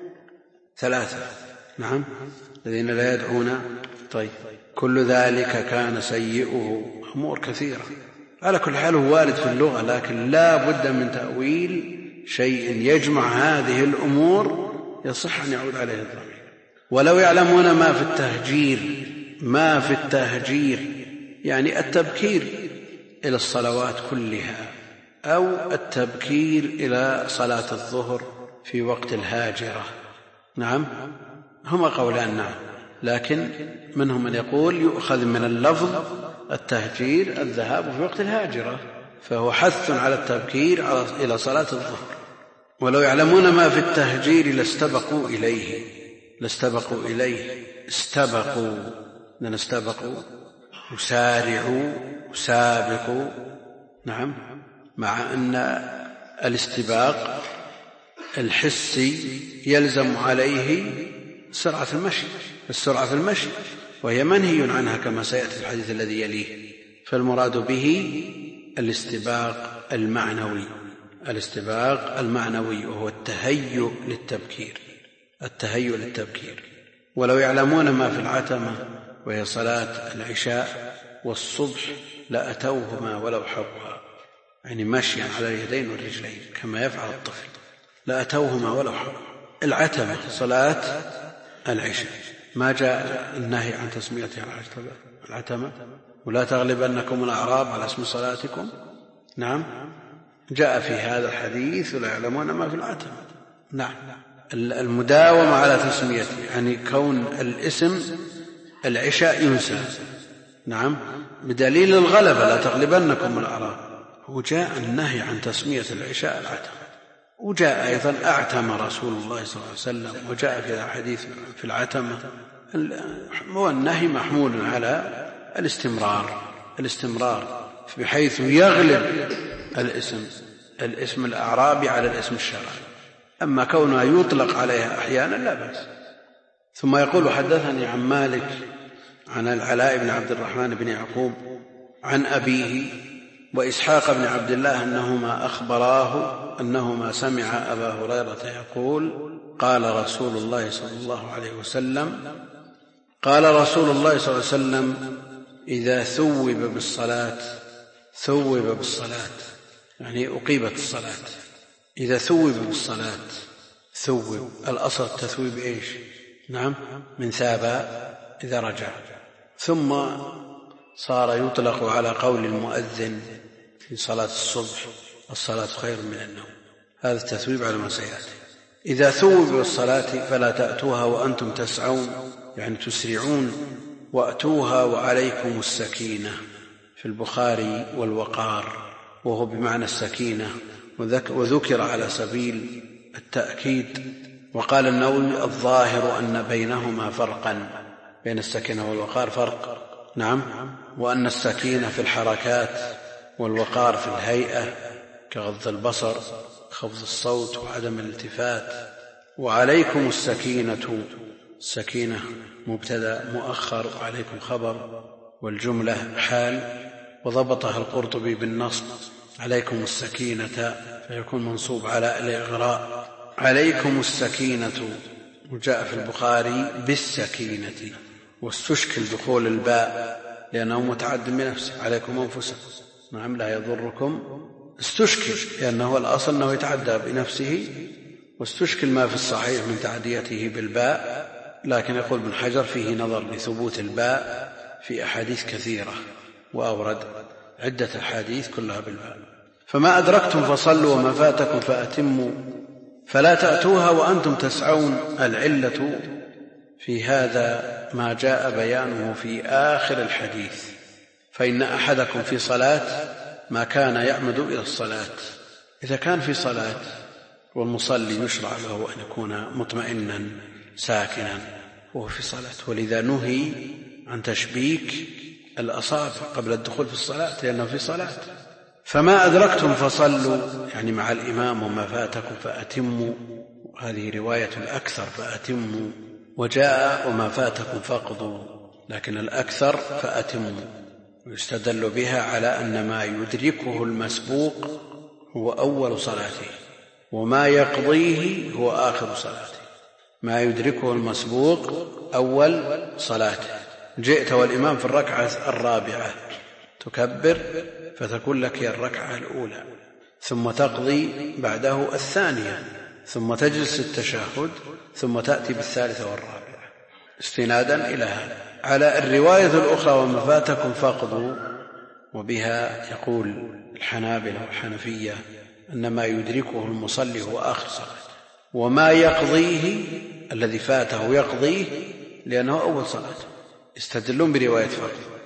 ثلاثة. نعم، الذين لا يدعون. طيب، كل ذلك كان سيئه، أمور كثيرة. على كل حال هو وارد في اللغة، لكن لا بد من تأويل شيء يجمع هذه الأمور يصح أن يعود عليه الضمير. ولو يعلمون ما في التهجير، ما في التهجير يعني التبكير إلى الصلوات كلها، أو التبكير إلى صلاة الظهر في وقت الهاجرة. نعم، هما قولان. نعم، لكن منهم من يقول يؤخذ من اللفظ التهجير الذهاب في وقت الهاجرة، فهو حث على التبكير إلى صلاة الظهر. ولو يعلمون ما في التهجير لاستبقوا إليه، لاستبقوا إليه، استبقوا، لأن استبقوا يسارعوا يسابقوا. نعم، مع أن الاستباق الحسي يلزم عليه سرعة المشي، السرعة في المشي، وهي منهي عنها كما سيأتي في الحديث الذي يليه. فالمراد به الاستباق المعنوي، الاستباق المعنوي وهو التهيؤ للتبكير، التهيؤ للتبكير. ولو يعلمون ما في العتمة وهي صلاة العشاء والصبح لأتوهما ولو حبوا، يعني مشيا على اليدين والرجلين كما يفعل الطفل، لأتوهما ولو حبوا. العتمة صلاة العشاء، ما جاء النهي عن تسميتها العتمة؟ ولا تغلبنكم الأعراب على اسم صلاتكم. نعم، جاء في هذا الحديث ولا يعلمون ما في العتمة. نعم، المداومة على تسميته يعني كون الاسم العشاء ينسى. نعم، بدليل الغلبة لا تغلبنكم الأعراب. وجاء النهي عن تسمية العشاء العتمة، وجاء أيضا أعتم رسول الله صلى الله عليه وسلم، وجاء في حديث في العتمة. والنهي محمول على الاستمرار، الاستمرار بحيث يغلب الاسم الاسم الأعرابي على الاسم الشرعي. أما كونها يطلق عليها أحيانا لا بأس. ثم يقول: حدثني عن مالك عن العلاء بن عبد الرحمن بن يعقوب عن أبيه وإسحاق بن عبد الله أنهما أخبراه أنهما سمع أبا هريرة يقول: قال رسول الله صلى الله عليه وسلم قال رسول الله صلى الله عليه وسلم إذا ثوب بالصلاة ثوب بالصلاة يعني أقيمت الصلاة. إذا ثوب بالصلاة، ثوب الأصل التثويب إيش؟ نعم، من ثاب إذا رجع. ثم صار يطلق على قول المؤذن في صلاة الصبح: الصلاة خير من النوم. هذا التثويب على ما سيأتي. إذا ثوب بالصلاة فلا تأتوها وأنتم تسعون يعني تسرعون، وأتوها وعليكم السكينة. في البخاري والوقار، وهو بمعنى السكينة، وذكر على سبيل التأكيد. وقال النووي: الظاهر أن بينهما فرقا، بين السكينة والوقار فرق. نعم، وأن السكينة في الحركات والوقار في الهيئة كغض البصر، خفض الصوت، وعدم الالتفات. وعليكم السكينة، السكينة مبتدأ مؤخر، وعليكم خبر، والجملة حال. وضبطها القرطبي بالنصب: عليكم السكينة، فيكون منصوب على الإغراء. عليكم السكينة، وجاء في البخاري بالسكينة، واستشكل دخول الباء لأنه متعد بنفسه. عليكم أنفسكم نعم لا يضركم. استشكل لأنه الأصل أنه يتعدى بنفسه، واستشكل ما في الصحيح من تعديته بالباء، لكن يقول ابن حجر فيه نظر لثبوت الباء في أحاديث كثيرة، وأورد عدة أحاديث كلها بالباء. فما أدركتم فصلوا وما فاتكم فأتموا فلا تأتوها وأنتم تسعون. العلة في هذا ما جاء بيانه في آخر الحديث، فإن أحدكم في صلاة ما كان يعمد إلى الصلاة. إذا كان في صلاة والمصلي يشرع له أن يكون مطمئنا ساكنا وهو في صلاة، ولذا نهي عن تشبيك الأصابع قبل الدخول في الصلاة لأنه في صلاة. فما أدركتم فصلوا يعني مع الإمام، وما فاتكم فأتموا، هذه رواية الأكثر فأتموا، وجاء وما فاتكم فاقضوا، لكن الأكثر فأتموا. ويستدل بها على أن ما يدركه المسبوق هو أول صلاته، وما يقضيه هو آخر صلاته. ما يدركه المسبوق أول صلاته. جئت والإمام في الركعة الرابعة تكبر فتكون لك هي الركعة الأولى، ثم تقضي بعده الثانية، ثم تجلس التشهد، ثم تأتي بالثالثة والرابعة استنادا إلى هذا. على الرواية الأخرى وما فاتكم فاقضوا، وبها يقول الحنابلة والحنفية أن ما يدركه المصلي هو آخر صلاة، وما يقضيه الذي فاته يقضيه لأنه أول صلاة. يستدلون برواية فاقضوا،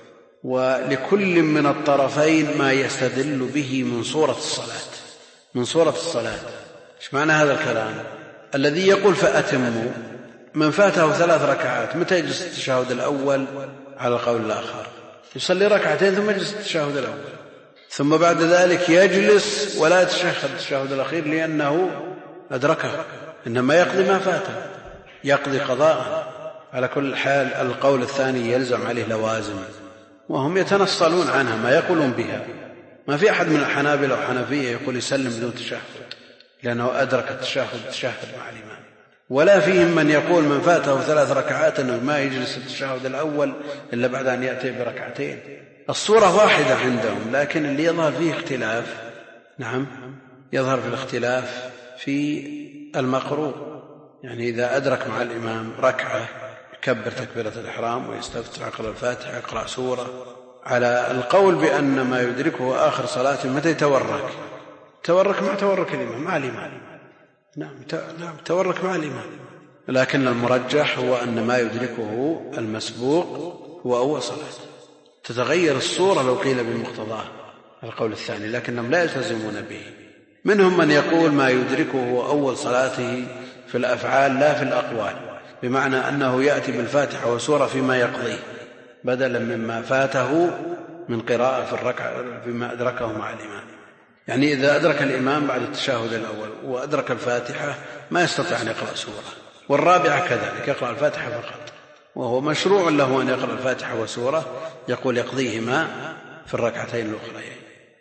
ولكل من الطرفين ما يستدل به من صورة الصلاة. من صورة الصلاة ايش معنى هذا الكلام؟ الذي يقول فأتموا من فاته ثلاث ركعات متى يجلس التشهد الأول؟ على القول الآخر يصلي ركعتين ثم يجلس التشهد الأول، ثم بعد ذلك يجلس ولا يتشهد التشهد الأخير لأنه أدركه، إنما يقضي ما فاته، يقضي قضاء. على كل حال القول الثاني يلزم عليه لوازم، وهم يتنصلون عنها ما يقولون بها. ما في أحد من الحنابلة والحنفية يقول يسلم بدون تشهد لأنه أدرك التشهد تشهد مع الإمام، ولا فيهم من يقول من فاته ثلاث ركعات أنه ما يجلس التشهد الأول إلا بعد أن يأتي بركعتين. الصورة واحدة عندهم، لكن اللي يظهر فيه اختلاف، نعم يظهر في الاختلاف في المقروء. يعني إذا أدرك مع الإمام ركعة يكبر تكبيرة الإحرام ويستفتح يقرأ الفاتحة يقرأ سورة. على القول بأن ما يدركه آخر صلاة متى يتورك؟ تورك مع تورك الإمام مع الإمام، نعم تورك مع الإمام. لكن المرجح هو أن ما يدركه المسبوق هو أول صلاة. تتغير الصورة لو قيل بمقتضاه القول الثاني، لكنهم لا يلتزمون به. منهم من يقول ما يدركه هو أول صلاته في الأفعال لا في الأقوال، بمعنى أنه يأتي بالفاتحة وسورة فيما يقضيه بدلا مما فاته من قراءة في الركعة فيما أدركه مع الإمام. يعني إذا أدرك الإمام بعد التشهد الأول وأدرك الفاتحة ما يستطيع أن يقرأ سورة، والرابعة كذلك يقرأ الفاتحة فقط، وهو مشروع له أن يقرأ الفاتحة وسورة، يقول يقضيهما في الركعتين الأخرين،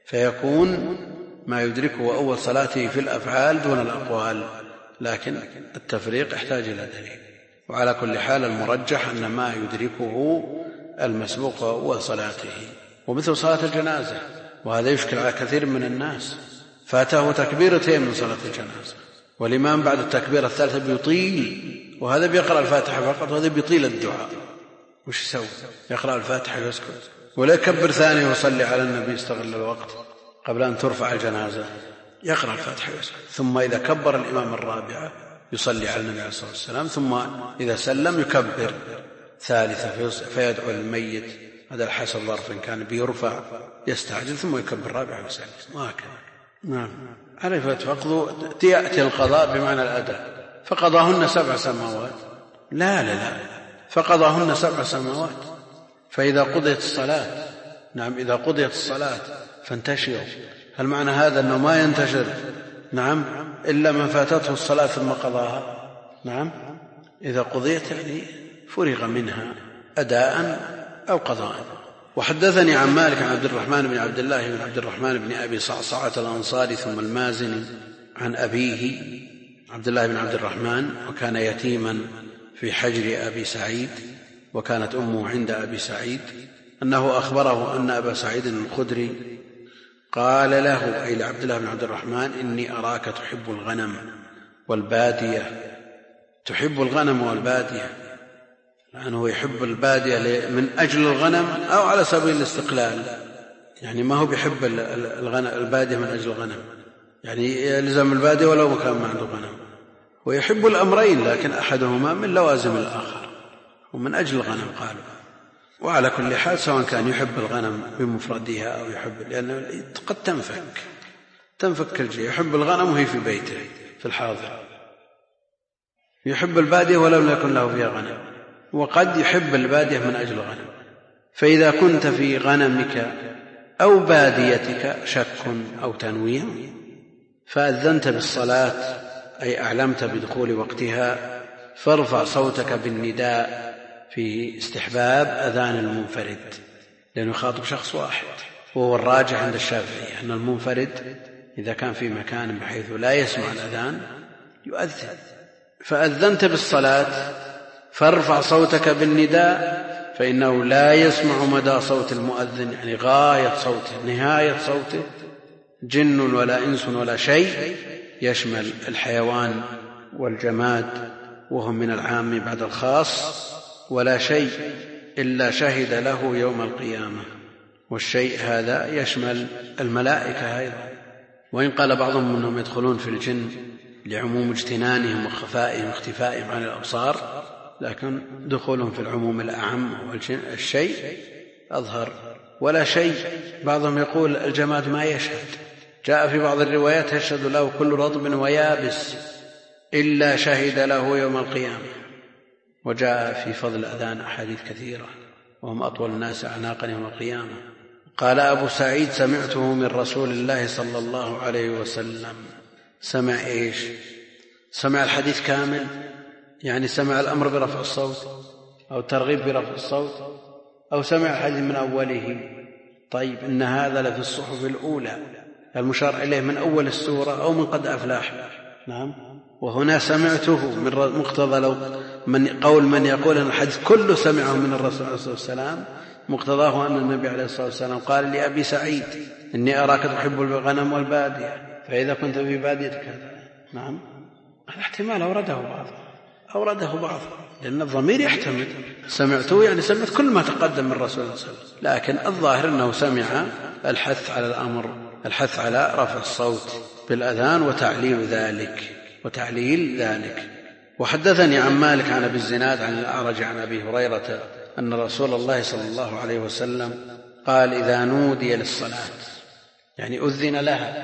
فيكون ما يدركه أول صلاته في الأفعال دون الأقوال. لكن التفريق يحتاج إلى دليل. وعلى كل حال المرجح أن ما يدركه المسبوق أول صلاته، ومثل صلاة الجنازة، وهذا يشكل على كثير من الناس. فاته تكبيرتين من صلاة الجنازة والإمام بعد التكبيرة الثالثة بيطيل، وهذا بيقرأ الفاتحة فقط وهذا بيطيل الدعاء. وش يسوي؟ يقرأ الفاتحة ويسكت، ولا يكبر ثاني ويصلي على النبي يستغل الوقت قبل أن ترفع الجنازة، يقرأ الفاتحة ويسكت. ثم إذا كبر الإمام الرابعة يصلي على النبي عليه الصلاة والسلام، ثم إذا سلم يكبر ثالثة فيدعو للميت. هذا الحسن ظرف إن كان بيرفع يستعجل ثم يكبر الرابعة ويسلم، وهكذا. نعم عرفت فقضوا تأتي القضاء بمعنى الأداء. فقضاهن سبع سماوات، لا لا لا فقضاهن سبع سماوات. فإذا قضيت الصلاة، نعم إذا قضيت الصلاة فانتشروا. هل معنى هذا أنه ما ينتشر؟ نعم إلا من فاتته الصلاة ثم قضاها. نعم إذا قضيت يعني فرغ منها أداء أو قضاء. وحدثني عن مالك عن عبد الرحمن بن عبد الله بن عبد الرحمن بن أبي صعصعة الأنصاري ثم المازني عن أبيه عبد الله بن عبد الرحمن، وكان يتيما في حجر أبي سعيد، وكانت أمه عند أبي سعيد، أنه أخبره أن أبا سعيد الخدري قال له أي لعبد الله بن عبد الرحمن إني أراك تحب الغنم والبادية، تحب الغنم والبادية، لأنه يحب البادية من أجل الغنم أو على سبيل الاستقلال، يعني ما هو بيحب البادية من أجل الغنم، يعني يلزم البادية ولو كان ما عنده غنم، ويحب الأمرين لكن أحدهما من لوازم الآخر ومن أجل الغنم قالوا. وعلى كل حال سواء كان يحب الغنم بمفردها أو يحب، لأنه قد تنفك تنفك الجي، يحب الغنم وهي في بيته في الحاضر، يحب البادية ولو يكن له فيها غنم، وقد يحب البادية من أجل الغنم. فإذا كنت في غنمك أو باديتك شك أو تنويه فأذنت بالصلاة أي أعلمت بدخول وقتها فارفع صوتك بالنداء في استحباب أذان المنفرد، لأنه يخاطب شخص واحد، وهو الراجح عند الشافعي أن المنفرد إذا كان في مكان بحيث لا يسمع الأذان يؤذن. فأذنت بالصلاة فارفع صوتك بالنداء فإنه لا يسمع مدى صوت المؤذن، يعني غاية صوته نهاية صوته، جن ولا إنس ولا شيء، يشمل الحيوان والجماد وهم من العام بعد الخاص، ولا شيء إلا شهد له يوم القيامة، والشيء هذا يشمل الملائكة أيضا. وإن قال بعضهم أنهم يدخلون في الجن لعموم اجتنانهم وخفائهم واختفائهم عن الأبصار، لكن دخولهم في العموم الأعم والشيء أظهر. ولا شيء بعضهم يقول الجماد ما يشهد، جاء في بعض الروايات يشهد له كل رطب ويابس إلا شهد له يوم القيامة. وجاء في فضل الأذان أحاديث كثيرة، وهم أطول الناس أعناقا يوم القيامة. قال أبو سعيد سمعته من رسول الله صلى الله عليه وسلم. سمع إيش؟ سمع الحديث كامل، يعني سمع الأمر برفع الصوت أو ترغيب برفع الصوت، أو سمع الحديث من أوله. طيب إن هذا لفي الصحف الأولى المشار إليه من أول السورة أو من قد أفلاح. نعم. وهنا سمعته من مقتضى لو من قول من يقول أن الحديث كله سمعه من الرسول عليه الصلاة والسلام، مقتضاه أن النبي عليه الصلاة والسلام قال لأبي سعيد إني أراك تحب الغنم والبادية، فإذا كنت في باديتك كذا. نعم. هذا احتمال أورده بعض أورده بعض لأن الضمير يحتمل. سمعته يعني سمعت كل ما تقدم من الرسول صلى الله عليه وسلم، لكن الظاهر أنه سمع الحث على الأمر، الحث على رفع الصوت بالأذان وتعليل ذلك وتعليل ذلك. وحدثني عن مالك عن أبي الزناد عن الأعرج عن أبي هريرة أن رسول الله صلى الله عليه وسلم قال إذا نودي للصلاة يعني أذن لها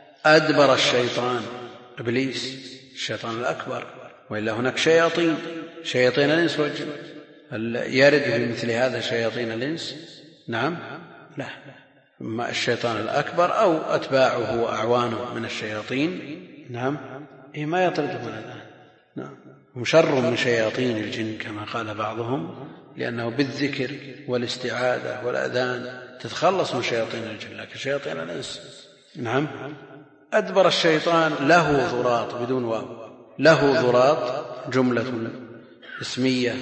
أدبر الشيطان، إبليس الشيطان الأكبر، وإلا هناك شياطين شياطين الإنس والجن، هل يرد في مثل هذا شياطين الإنس؟ نعم لا، إما الشيطان الأكبر أو أتباعه وأعوانه من الشياطين. نعم إيه ما يطردهم الآن. نعم هم شر من شياطين الجن كما قال بعضهم، لأنه بالذكر والاستعاذة والأذان تتخلص من شياطين الجن، لكن شياطين الإنس. نعم أدبر الشيطان له ضراط بدون واو، له ضراط جملة اسمية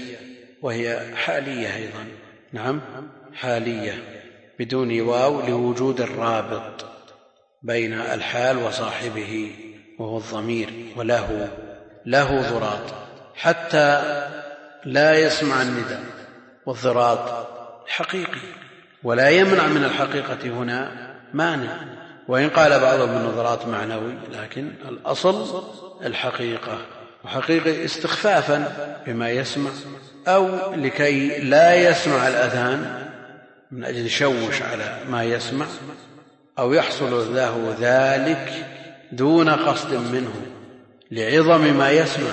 وهي حالية أيضا. نعم حالية بدون واو لوجود الرابط بين الحال وصاحبه وهو الضمير، وله له ضراط حتى لا يسمع النداء، والضراط حقيقي ولا يمنع من الحقيقة هنا مانع، وإن قال بعضهم من الضراط معنوي، لكن الأصل الحقيقة، وحقيقة استخفافا بما يسمع أو لكي لا يسمع الأذان من أجل يشوش على ما يسمع، أو يحصل له ذلك دون قصد منه لعظم ما يسمع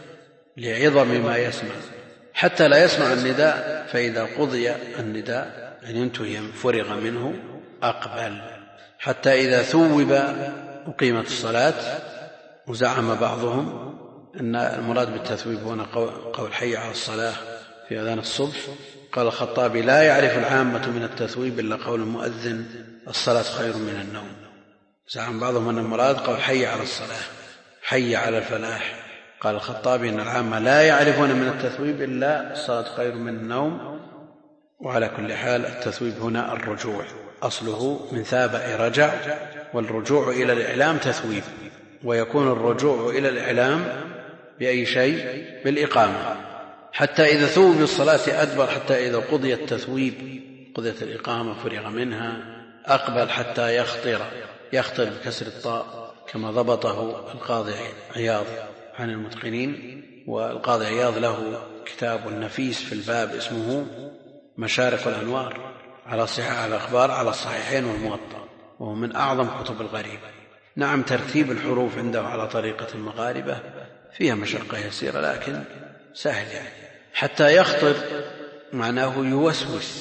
لعظم ما يسمع حتى لا يسمع النداء، فإذا قضي النداء يعني انتهي فرغ منه أقبل، حتى إذا ثوب أقيمت الصلاة. وزعم بعضهم أن المراد بالتثويب هنا قول حي على الصلاة في أذان الصبح. قال الخطابي لا يعرف العامة من التثويب إلا قول المؤذن الصلاة خير من النوم. زعم بعضهم أن المراد قول حي على الصلاة حي على الفلاح. قال الخطابي أن العامة لا يعرفون من التثويب إلا الصلاة خير من النوم، وعلى كل حال التثويب هنا الرجوع، أصله من ثابئ رجع، والرجوع إلى الإعلام تثويب، ويكون الرجوع إلى الإعلام بأي شيء؟ بالإقامة، حتى إذا ثوب بالصلاة أدبر، حتى إذا قضي التثويب قضيت الإقامة فرغ منها أقبل حتى يخطر، يخطر بكسر الطاء كما ضبطه القاضي عياض عن المتقنين. والقاضي عياض له كتاب نفيس في الباب اسمه مشارق الأنوار على صحيح الأخبار على الصحيحين والموطأ، وهو من أعظم كتب الغريبة. نعم ترتيب الحروف عنده على طريقة المغاربة فيها مشقة يسيرة لكن سهل يعني. حتى يخطر معناه يوسوس،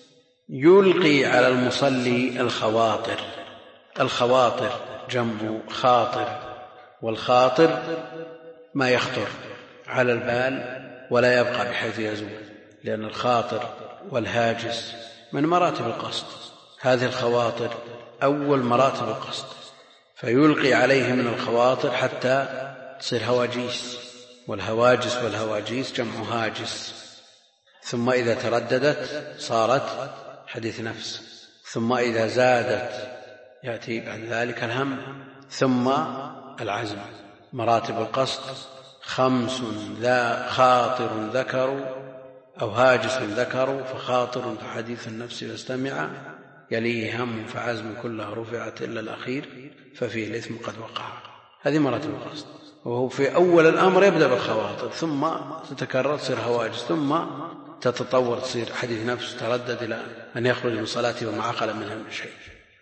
يلقي على المصلي الخواطر. الخواطر جمع خاطر، والخاطر ما يخطر على البال ولا يبقى بحيث يزول، لأن الخاطر والهاجس من مراتب القصد. هذه الخواطر أول مراتب القصد، فيلقي عليه من الخواطر حتى تصير هواجيس، والهواجس والهواجيس جمع هاجس. ثم إذا ترددت صارت حديث نفس، ثم إذا زادت يأتي بعد ذلك الهم، ثم العزم. مراتب القصد خمس: ذا خاطر ذكر أو هاجس ذكر، فخاطر فحديث النفس فاستمع، يليه هم فعزم كلها رفعت إلا الأخير ففيه الإثم قد وقع. هذه مراتب القصد، وهو في أول الأمر يبدأ بالخواطر، ثم تتكرر تصير هواجس، ثم تتطور تصير حديث نفس، تردد إلى أن يخرج من صلاته وما عقل منها من شيء.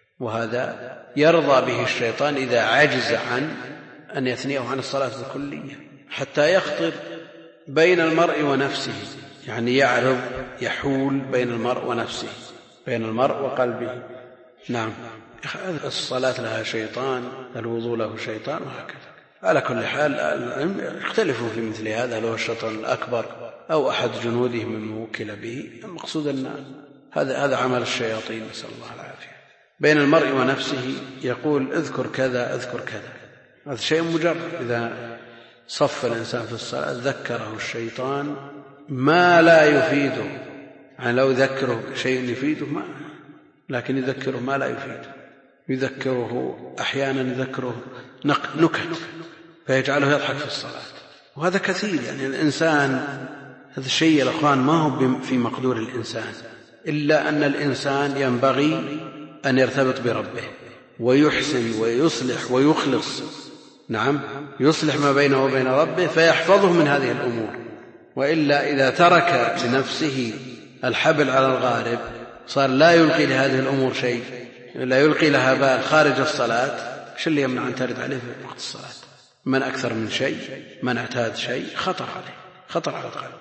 وهذا يرضى به الشيطان إذا عجز عن أن يثنيه عن الصلاة بالكلية، حتى يخطر بين المرء ونفسه، يعني يعرض يحول بين المرء ونفسه، بين المرء وقلبه. نعم الصلاة لها شيطان، الوضوء له شيطان، وهكذا. على كل حال يختلفوا في مثل هذا، لو الشيطان الأكبر أو أحد جنوده من موكل به. المقصود أن هذا هذا عمل الشياطين، نسأل الله العافية. بين المرء ونفسه يقول اذكر كذا اذكر كذا، هذا شيء مجرد. إذا صف الإنسان في الصلاة ذكره الشيطان ما لا يفيده، يعني لو ذكره شيء يفيده ما، لكن يذكره ما لا يفيده. يذكره أحيانا يذكره نكت فيجعله يضحك في الصلاة، وهذا كثير. يعني الإنسان هذا الشيء يا أخوان ما هو في مقدور الإنسان، إلا أن الإنسان ينبغي أن يرتبط بربه ويحسن ويصلح ويخلص. نعم يصلح ما بينه وبين ربه فيحفظه من هذه الأمور، وإلا إذا ترك لنفسه الحبل على الغارب صار لا يلقي لهذه الأمور شيء، لا يلقي لها بال خارج الصلاة. شو اللي يمنع أن ترد عليه في وقت الصلاة؟ من أكثر من شيء، من اعتاد شيء خطر عليه، خطر على القلب.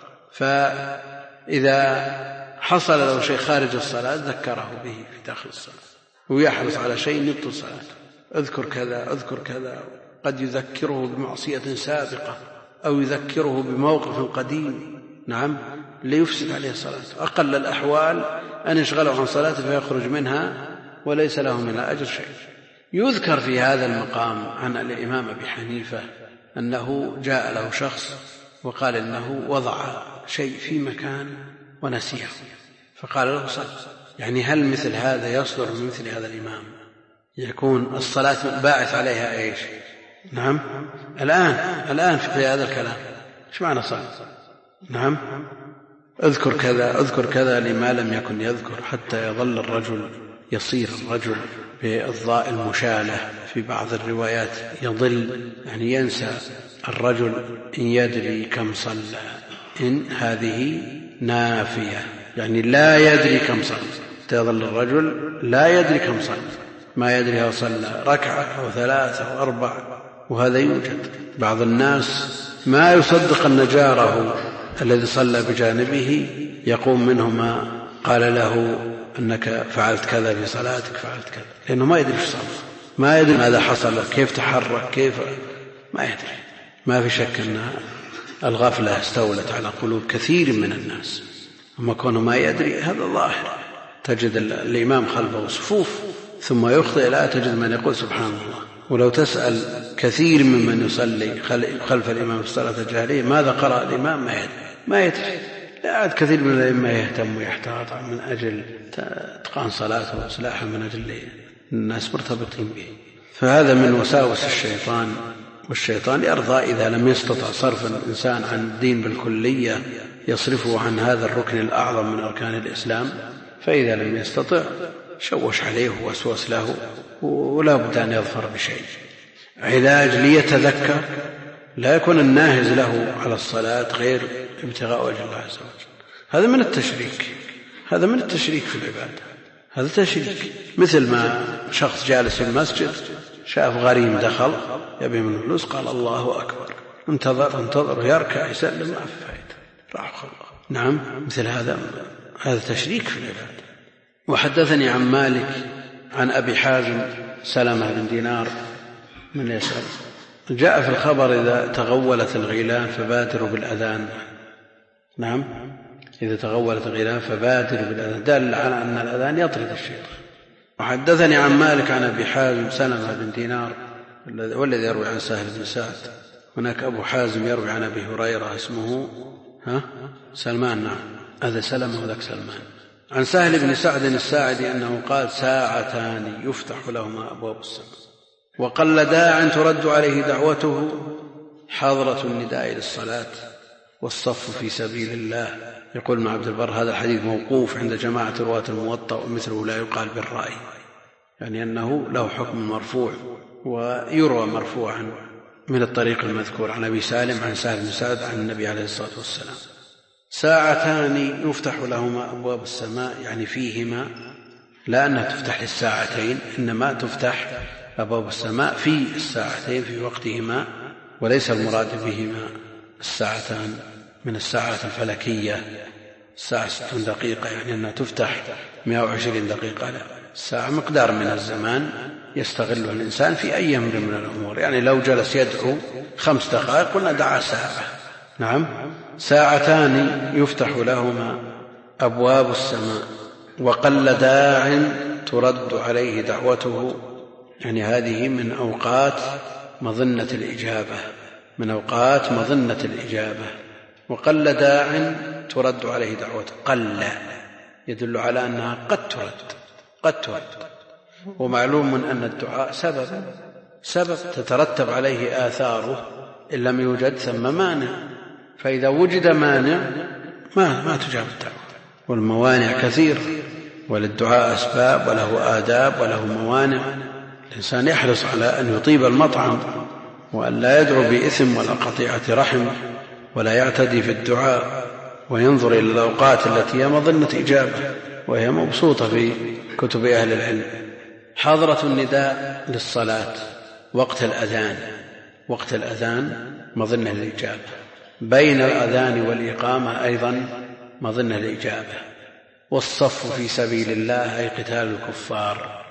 فإذا حصل له شيء خارج الصلاة ذكره به في داخل الصلاة، ويحرص على شيء يبطل صلاته. اذكر كذا اذكر كذا، قد يذكره بمعصية سابقة أو يذكره بموقف قديم، نعم ليفسد عليه صلاته. أقل الأحوال أن يشغله عن صلاته فيخرج منها وليس له منها أجر شيء. يذكر في هذا المقام عن الإمام أبي حنيفة أنه جاء له شخص وقال إنه وضع شيء في مكان ونسيه، فقال له صل. يعني هل مثل هذا يصدر من مثل هذا الإمام يكون الصلاة باعث عليها إيش؟ نعم الآن الآن في هذا الكلام ايش معنى صل؟ نعم اذكر كذا اذكر كذا لما لم يكن يذكر، حتى يظل الرجل يصير الرجل بالضاء المشالة في بعض الروايات يضل، يعني ينسى الرجل إن يدري كم صلى، إن هذه نافية يعني لا يدري كم صلى، يظل الرجل لا يدري كم صلى، ما يدري هو صلى ركعة أو ثلاثة أو أربعة. وهذا يوجد بعض الناس ما يصدق أن جاره الذي صلى بجانبه يقوم منه ما قال له أنك فعلت كذا في صلاتك فعلت كذا، لأنه ما يدري صلى، ما يدري ماذا حصل، كيف تحرك، كيف ما يدري. ما في شك أن الغفلة استولت على قلوب كثير من الناس، أما كونه ما يدري هذا ظاهر. تجد الإمام خلفه صفوف ثم يخطئ لا تجد من يقول سبحان الله. ولو تسأل كثير ممن يصلي خلف الإمام في الصلاة الجهرية ماذا قرأ الإمام ما يدري ما يدري عاد كثير من الأئمة يهتم ويحتاط من أجل إتقان صلاته وإصلاحه من أجل الناس مرتبطين به. فهذا من وساوس الشيطان، والشيطان يرضى إذا لم يستطع صرف الإنسان عن الدين بالكلية يصرفه عن هذا الركن الأعظم من أركان الإسلام، فإذا لم يستطع شوش عليه ووسوس له ولا بد أن يظفر بشيء. علاج ليتذكر، لا يكون الناهز له على الصلاة غير ابتغاء وجه الله عز وجل. هذا من التشريك، هذا من التشريك في العبادة، هذا تشريك. مثل ما شخص جالس في المسجد شاف غريم دخل يبي منه فلوس قال الله أكبر، انتظر انتظر يركع يسلم ما في فائدة راح خلق. نعم مثل هذا، هذا تشريك في العبادة. وحدثني عن مالك عن أبي حازم سلمة بن دينار من يسأل، جاء في الخبر إذا تغولت الغيلان فبادروا بالأذان. نعم إذا تغولت الغيلان فبادروا بالأذان، دل على أن الأذان يطرد الشيطان. وحدثني عن مالك عن أبي حازم سلمة بن دينار والذي يروي عن سهل بن سعد. هناك أبو حازم يروي عن أبي هريرة اسمه ها سلمان، نعم هذا سلمة وذاك سلمان. عن سهل بن سعد الساعدي أنه قال ساعتان يفتح لهما أبواب السماء وقل داع ترد عليه دعوته، حاضرة النداء للصلاة والصف في سبيل الله. يقول ابن عبد البر هذا الحديث موقوف عند جماعة رواة الموطأ ومثله لا يقال بالرأي، يعني أنه له حكم مرفوع، ويروى مرفوعا من الطريق المذكور عن أبي سالم عن سهل بن سعد عن النبي عليه الصلاة والسلام. ساعتان يفتح لهما أبواب السماء، يعني فيهما، لا أنها تفتح للساعتين، إنما تفتح أبواب السماء في الساعتين في وقتهما، وليس المراد بهما الساعتان من الساعات الفلكية الساعة ستون دقيقة، يعني أنها تفتح مئة وعشرين دقيقة، لا، الساعة مقدار من الزمان يستغله الإنسان في أي أمر من الأمور. يعني لو جلس يدعو خمس دقائق قلنا دعا ساعة. نعم ساعتان يفتح لهما أبواب السماء وقل داع ترد عليه دعوته، يعني هذه من أوقات مظنة الإجابة، من أوقات مظنة الإجابة. وقل داع ترد عليه دعوته، قل يدل على أنها قد ترد، قد ترد. ومعلوم أن الدعاء سبب سبب تترتب عليه آثاره، إن لم يوجد ثم مانع، فإذا وجد مانع ما, ما تجاب الدعوة. والموانع كثير، وللدعاء أسباب وله آداب وله موانع. الإنسان يحرص على أن يطيب المطعم وأن لا يدعو بإثم ولا قطيعة رحم ولا يعتدي في الدعاء، وينظر إلى الأوقات التي هي مظنة إجابة وهي مبسوطة في كتب أهل العلم. حاضرة النداء للصلاة وقت الأذان، وقت الأذان مظنة الإجابة، بين الأذان والإقامة أيضا مظنة الإجابة. والصف في سبيل الله أي قتال الكفار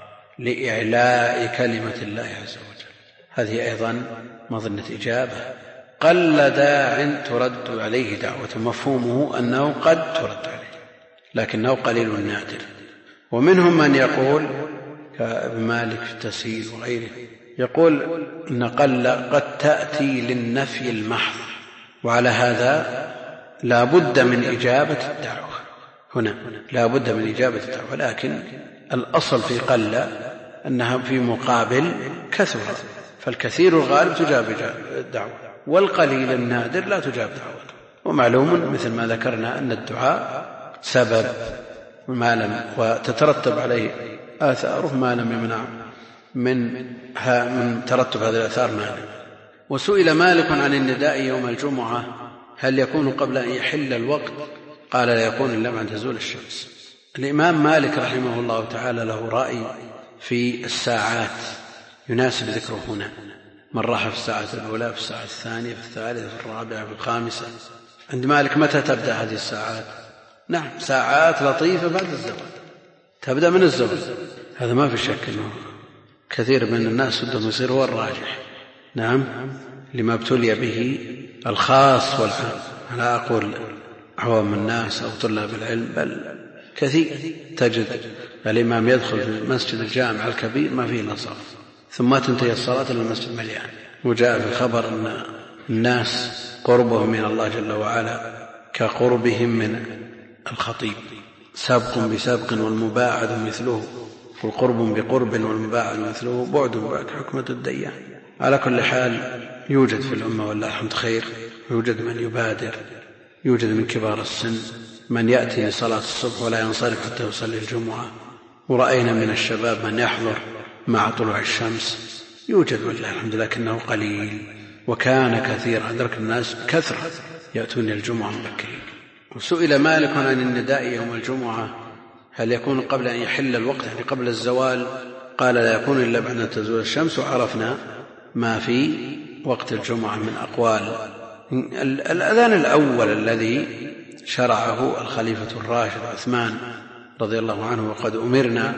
لإعلاء كلمة الله عز وجل، هذه أيضا مظنة إجابة. قل داع ترد عليه دعوة، مفهومه أنه قد ترد عليه لكنه قليل نادر. ومنهم من يقول كابن مالك في التسهيل وغيره يقول إن قل قد تأتي للنفي المحض، وعلى هذا لا بد من إجابة الدعوة، هنا لا بد من إجابة الدعوة، لكن الأصل في قل أنها في مقابل كثر، فالكثير الغالب تجاب الدعوة، والقليل النادر لا تجاب دعوته. ومعلوم مثل ما ذكرنا أن الدعاء سبب ما لم وتترتب عليه آثاره ما لم يمنع من, من ترتب هذه الآثار مانع. وسئل مالك عن النداء يوم الجمعة هل يكون قبل أن يحل الوقت؟ قال لا يكون إلا بعد نزول الشمس. الإمام مالك رحمه الله تعالى له رأي في الساعات يناسب ذكره هنا، من راح في الساعة الأولى، في الساعة الثانية، في الثالثة، في الرابعة، في الخامسة. عند مالك متى تبدأ هذه الساعات؟ نعم ساعات لطيفة بعد الزوال، تبدأ من الزوال، هذا ما في شك أنه كثير من الناس بدهم يصير هو الراجح. نعم لما ابتلي به الخاص والعام، لا أقول عوام الناس أو طلاب العلم، بل كثير تجد الإمام يدخل في المسجد الجامع الكبير ما فيه إلا صف، ثم تنتهي الصلاة إلى المسجد مليان. وجاء في الخبر أن الناس قربهم من الله جل وعلا كقربهم من الخطيب. سابق بسابق والمباعد مثله، والقرب بقرب والمباعد مثله، بعد بعد حكمة الديان. على كل حال يوجد في الأمة والله الحمد خير، يوجد من يبادر، يوجد من كبار السن من يأتي لصلاة الصبح ولا ينصرف حتى يصلي الجمعة، ورأينا من الشباب من يحضر مع طلوع الشمس، يوجد والله الحمد، لكنه قليل، وكان كثير أدرك الناس كثرة يأتون الجمعة مبكرين. وسئل مالك عن النداء يوم الجمعة هل يكون قبل أن يحل الوقت يعني قبل الزوال؟ قال لا يكون إلا بعد أن تزول الشمس. وعرفنا ما في وقت الجمعة من أقوال. الأذان الأول الذي شرعه الخليفة الراشد عثمان رضي الله عنه، وقد أمرنا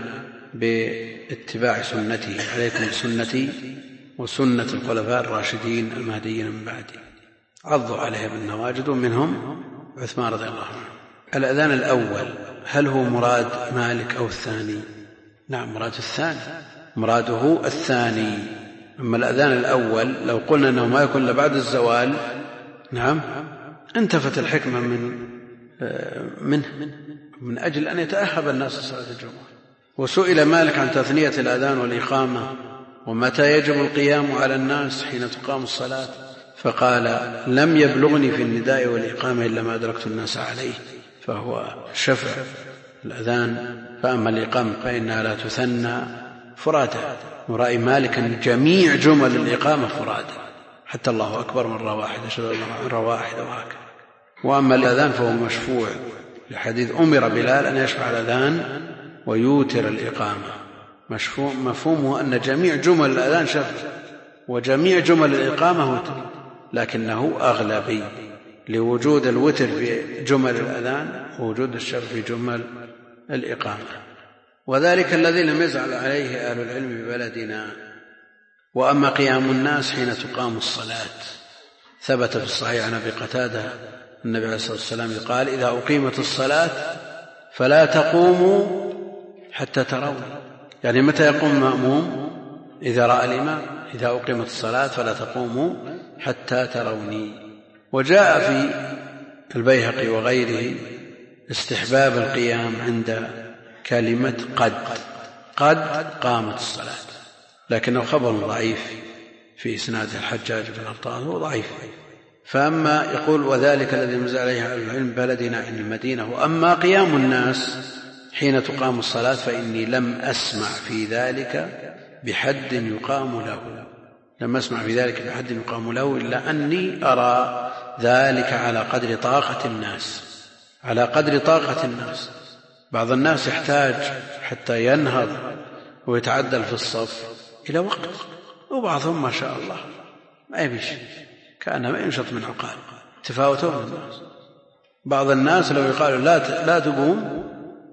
باتباع سنته، عليكم بسنتي وسنة الخلفاء الراشدين المهديين من بعدي، عضوا عليها بالنواجذ، ومنهم عثمان رضي الله عنه. الأذان الأول هل هو مراد مالك أو الثاني؟ نعم مراد الثاني، مراده الثاني. أما الأذان الأول لو قلنا أنه ما يكون إلا بعد الزوال، نعم انتفت الحكمة من منه من أجل أن يتأهب الناس صلاة الجمعة. وسئل مالك عن تثنية الأذان والإقامة ومتى يجب القيام على الناس حين تقام الصلاة، فقال لم يبلغني في النداء والإقامة إلا ما أدركت الناس عليه، فهو شفع الأذان. فأما الإقامة فإنها لا تثنى فرادى، ورأي مالك أن جميع جمل الإقامة فرادى، حتى الله أكبر مرة واحدة، أشهد أن لا إله إلا الله مرة واحدة وهكذا. وأما الأذان فهو مشفوع، لحديث أمر بلال أن يشفع الأذان ويوتر الإقامة. مشفوع مفهومه أن جميع جمل الأذان شفع وجميع جمل الإقامة وتر، لكنه أغلبي لوجود الوتر في جمل الأذان ووجود الشفع في جمل الإقامة. وذلك الذي لم يزعل عليه أهل العلم ببلدنا. وأما قيام الناس حين تقام الصلاة، ثبت في الصحيح عن أبي قتادة النبي عليه الصلاة والسلام قال إذا أقيمت الصلاة فلا تقوموا حتى ترون، يعني متى يقوم المأموم؟ إذا رأى الإمام. إذا أقيمت الصلاة فلا تقوموا حتى تروني. وجاء في البيهقي وغيره استحباب القيام عند كلمة قد قد قامت الصلاة، لكنه خبر ضعيف في إسناد الحجاج بن أرطاة، هو ضعيف. فأما يقول وذلك الذي نزل عليه أهل العلم بلدنا عن المدينة. وأما قيام الناس حين تقام الصلاة فإني لم أسمع في ذلك بحد يقام له، لم أسمع في ذلك بحد يقام له، إلا أني أرى ذلك على قدر طاقة الناس، على قدر طاقة الناس. بعض الناس يحتاج حتى ينهض ويتعدل في الصف إلى وقت، وبعضهم ما شاء الله ما يبيش، كأنه ما ينشط من عقال، تفاوتون الناس. بعض الناس لو يقالوا لا لا تقوم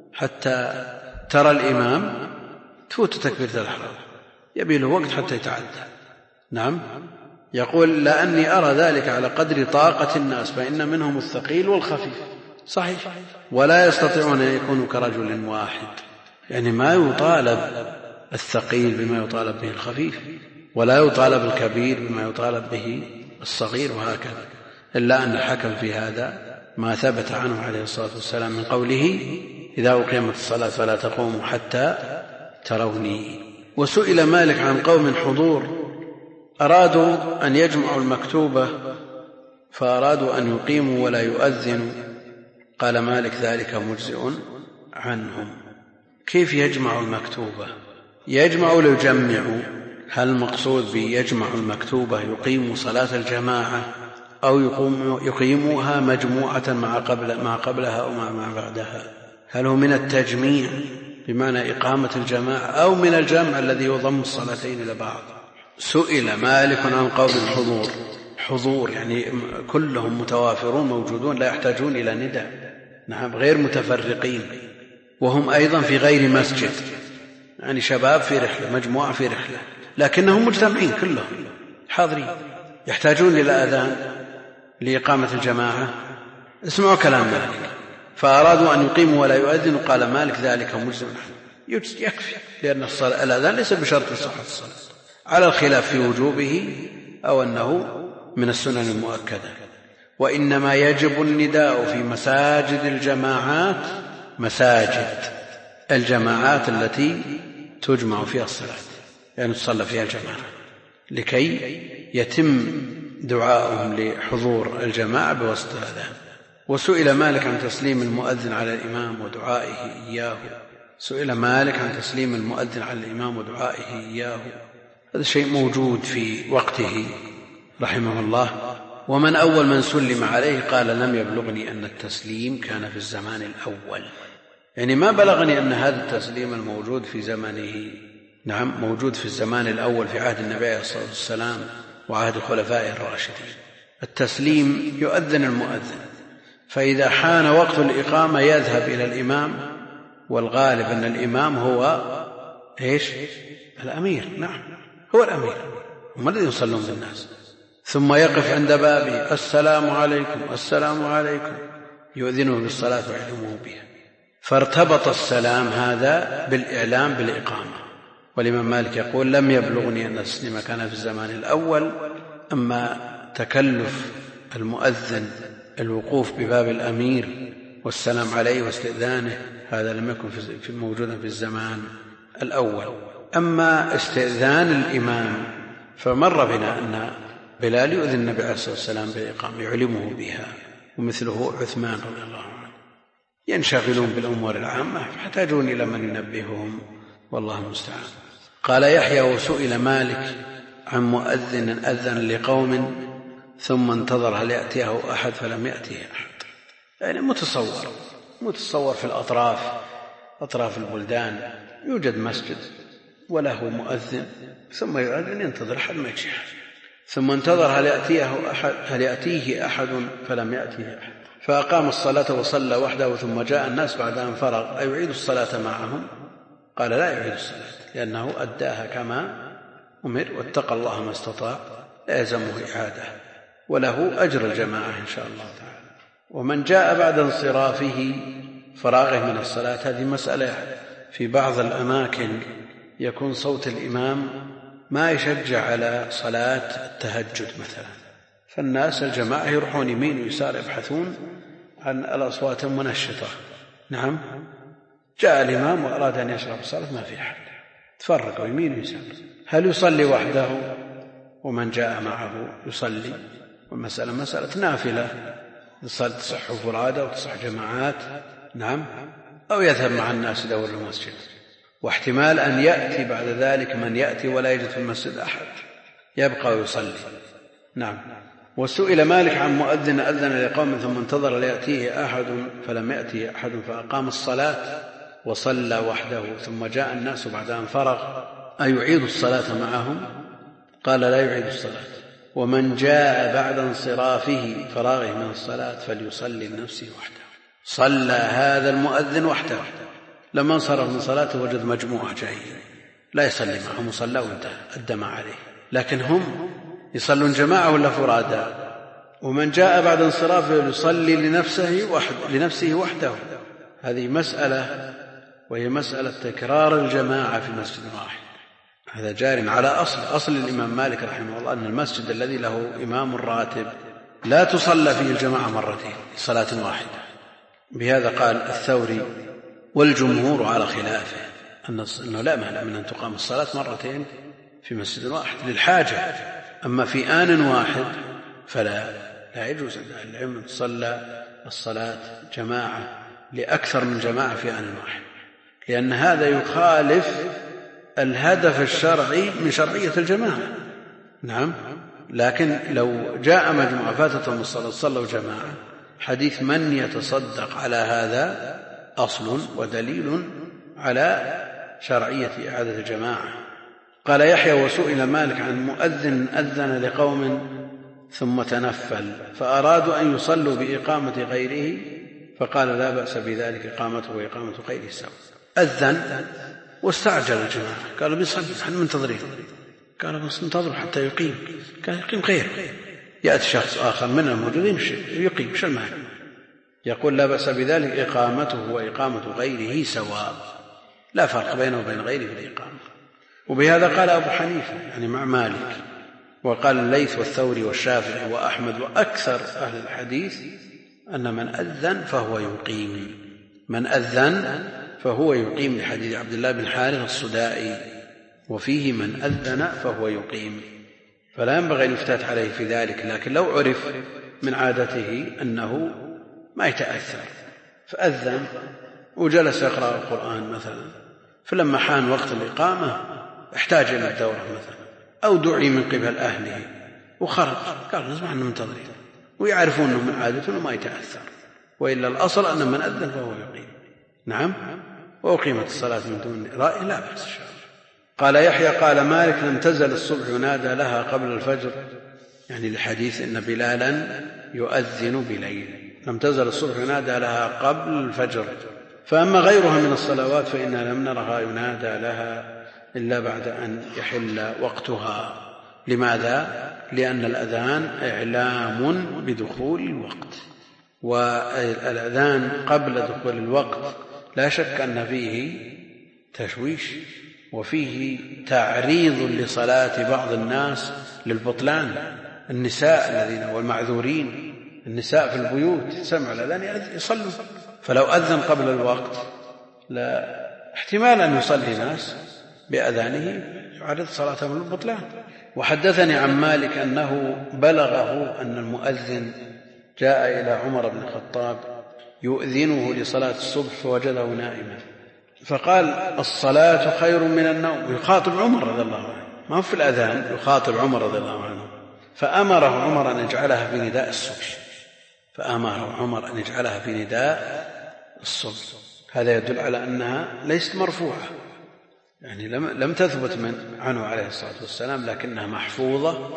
حتى ترى الإمام تفوت تكبيرة الإحرام، يبي له وقت حتى يتعدل. نعم يقول لأني أرى ذلك على قدر طاقة الناس، فإن منهم الثقيل والخفيف، صحيح، ولا يستطيعون أن يكونوا كرجل واحد، يعني ما يطالب الثقيل بما يطالب به الخفيف، ولا يطالب الكبير بما يطالب به الصغير، وهكذا. إلا أن الحكم في هذا ما ثبت عنه عليه الصلاة والسلام من قوله إذا أقيمت الصلاة فلا تقوموا حتى تروني. وسئل مالك عن قوم حضور أرادوا أن يجمعوا المكتوبة فأرادوا أن يقيموا ولا يؤذنوا، قال مالك ذلك مجزئ عنهم. كيف يجمع المكتوبة؟ يجمع ليجمعوا، هل المقصود بيجمع المكتوبة يقيم صلاة الجماعة أو يقيموها مجموعة مع, قبل ما قبلها أو ما بعدها؟ هل هو من التجميع بمعنى إقامة الجماعة أو من الجمع الذي يضم الصلاتين إلى بعض؟ سئل مالك عن قول الحضور، حضور يعني كلهم متوافرون موجودون لا يحتاجون إلى نداء، نعم غير متفرقين، وهم أيضا في غير مسجد، يعني شباب في رحلة، مجموعة في رحلة، لكنهم مجتمعين كلهم حاضرين، يحتاجون إلى أذان لإقامة الجماعة. اسمعوا كلام مالك، فأرادوا أن يقيموا ولا يؤذنوا، قال مالك ذلك مجزم يكفي، لأن الأذان ليس بشرط صحة الصلاة، على الخلاف في وجوبه أو أنه من السنن المؤكدة. وإنما يجب النداء في مساجد الجماعات، مساجد الجماعات التي تجمع فيها الصلاة، يعني تصلى فيها الجماعة، لكي يتم دعاؤهم لحضور الجماعة بواسطة الأذان. وسئل مالك عن تسليم المؤذن على الإمام ودعائه إياه سئل مالك عن تسليم المؤذن على الإمام ودعائه إياه هذا شيء موجود في وقته رحمه الله. ومن أول من سلم عليه قال لم يبلغني أن التسليم كان في الزمان الأول، يعني ما بلغني أن هذا التسليم الموجود في زمنه نعم موجود في الزمان الأول في عهد النبي عليه الصلاة والسلام وعهد خلفائه الراشدين. التسليم يؤذن المؤذن، فإذا حان وقت الإقامة يذهب إلى الإمام، والغالب أن الإمام هو إيش؟ الأمير، نعم هو الأمير، هم الذين يصلون بالناس، ثم يقف عند بابه السلام عليكم السلام عليكم، يؤذنه بالصلاة ويعلمه بها. فارتبط السلام هذا بالإعلام بالإقامة. والإمام مالك يقول لم يبلغني أن التسليم كان في الزمان الأول، أما تكلف المؤذن الوقوف بباب الأمير والسلام عليه واستئذانه هذا لم يكن في موجودا في الزمان الأول. أما استئذان الإمام فمر بنا أن بلال يؤذن النبي عليه الصلاة والسلام بالإقامة يعلمه بها، ومثله عثمان رضي الله عنه. ينشغلون بالأمور العامة فيحتاجون إلى من ينبههم، والله المستعان. قال يحيى وسئل مالك عن مؤذن أذن لقوم ثم انتظر هل يأتيه أحد فلم يأتيه أحد، يعني متصور متصور في الأطراف أطراف البلدان يوجد مسجد وله مؤذن ثم يؤذن ينتظر أحد ما يجي، ثم انتظر هل يأتيه أحد هل يأتيه أحد فلم يأتيه أحد، فأقام الصلاة وصلى وحده ثم جاء الناس بعد أن فرغ أيعيد الصلاة معهم؟ قال لا يعيد الصلاة، لأنه أداها كما أمر واتقى الله ما استطاع، لا يلزمه إعادة، وله أجر الجماعة إن شاء الله تعالى. ومن جاء بعد انصرافه فراغه من الصلاة، هذه مسألة في بعض الأماكن يكون صوت الإمام ما يشجع على صلاة التهجد مثلا، فالناس الجماعة يروحون يمين ويسار يبحثون عن الأصوات المنشطة. نعم جاء الإمام وأراد أن يشرع الصلاة ما في أحد، تفرقوا يمين ويسار، هل يصلي وحده ومن جاء معه يصلي؟ والمسألة مسألة نافلة تصح فرادى وتصح جماعات، نعم، أو يذهب مع الناس يدور المسجد. واحتمال أن يأتي بعد ذلك من يأتي ولا يجد في المسجد أحد يبقى ويصلي. نعم. وسئل مالك عن مؤذن أذن لقوم ثم انتظر ليأتيه أحد فلم يأتيه أحد فأقام الصلاة وصلى وحده ثم جاء الناس بعد أن فرغ أيعيد الصلاة معهم؟ قال لا يعيد الصلاة. ومن جاء بعد انصرافه فراغه من الصلاة فليصلي لنفسه وحده. صلى هذا المؤذن وحده، لما انصرف من صلاته وجد مجموعة جايين لا يصلي معهم وصلى وانتهى أدى ما عليه، لكن هم يصلون جماعة ولا فرادى. ومن جاء بعد انصرافه يصلي لنفسه وحده, لنفسه وحده. هذه مسألة، وهي مسألة تكرار الجماعة في مسجد واحد، هذا جار على أصل أصل الإمام مالك رحمه الله أن المسجد الذي له إمام راتب لا تصلى فيه الجماعة مرتين صلاة واحدة. بهذا قال الثوري والجمهور على خلافه أنه لا مانع من أن تقام الصلاة مرتين في مسجد واحد للحاجة، أما في آن واحد فلا لا يجوز أن تصلى الصلاة جماعة لأكثر من جماعة في آن واحد، لأن هذا يخالف الهدف الشرعي من شرعية الجماعة. نعم، لكن لو جاء مجموعة فاتتهم الصلاة صلوا جماعة، حديث من يتصدق على هذا أصل ودليل على شرعية إعادة الجماعة. قال يحيى وسئل مالك عن مؤذن أذن لقوم ثم تنفل فأرادوا أن يصلوا بإقامة غيره فقال لا بأس بذلك، إقامته وإقامة غيره سواء. أذن واستعجل الجماعة قالوا بيصلي نحن منتظرين، قالوا بس انتظروا حتى يقيم، كان يقيم غير، يأتي شخص آخر من الموجودين يقيم شو المعنى؟ يقول لا بأس بذلك، إقامته وإقامة غيره سواء، لا فرق بينه وبين غيره في الإقامة. وبهذا قال أبو حنيفة يعني مع مالك وقال الليث والثوري والشافعي وأحمد وأكثر أهل الحديث أن من أذن فهو يقيم، من أذن فهو يقيم، لحديث عبد الله بن حارث الصدائي وفيه من أذن فهو يقيم، فلا ينبغي أن يفتات عليه في ذلك. لكن لو عرف من عادته أنه ما يتأثر فأذن وجلس يقرأ القرآن مثلا، فلما حان وقت الإقامة احتاج إلى الدورة مثلا أو دعي من قبل أهله وخرج، قال نسمع أنه منتظرين ويعرفون أنه من عادته أنه ما يتأثر، وإلا الأصل أن من أذن فهو يقيم. نعم. وأقيمت الصلاة من دون رأي لا بأس. قال يحيى قال مالك لم تزل الصبح ينادى لها قبل الفجر، يعني الحديث إن بلالا يؤذن بليل، لم تزل الصبح ينادى لها قبل الفجر، فأما غيرها من الصلوات فإننا لم نرها ينادى لها إلا بعد أن يحل وقتها. لماذا؟ لأن الأذان إعلام بدخول الوقت، والأذان قبل دخول الوقت لا شك أن فيه تشويش وفيه تعريض لصلاة بعض الناس للبطلان، النساء الذين والمعذورين، النساء في البيوت سمع الأذان يصلوا، فلو أذن قبل الوقت لا احتمال أن يصلي ناس بأذانه يعرض صلاتهم للبطلان. وحدثني عن مالك أنه بلغه أن المؤذن جاء إلى عمر بن الخطاب يؤذنه لصلاة الصبح فوجده نائما، فقال الصلاة خير من النوم، يخاطب عمر رضي الله عنه، ما هو في الأذان، يخاطب عمر رضي الله عنه، فأمره عمر أن يجعلها في نداء الصبح، فأمره عمر أن يجعلها في نداء الصبح. هذا يدل على أنها ليست مرفوعة، يعني لم تثبت من عنه عليه الصلاة والسلام، لكنها محفوظة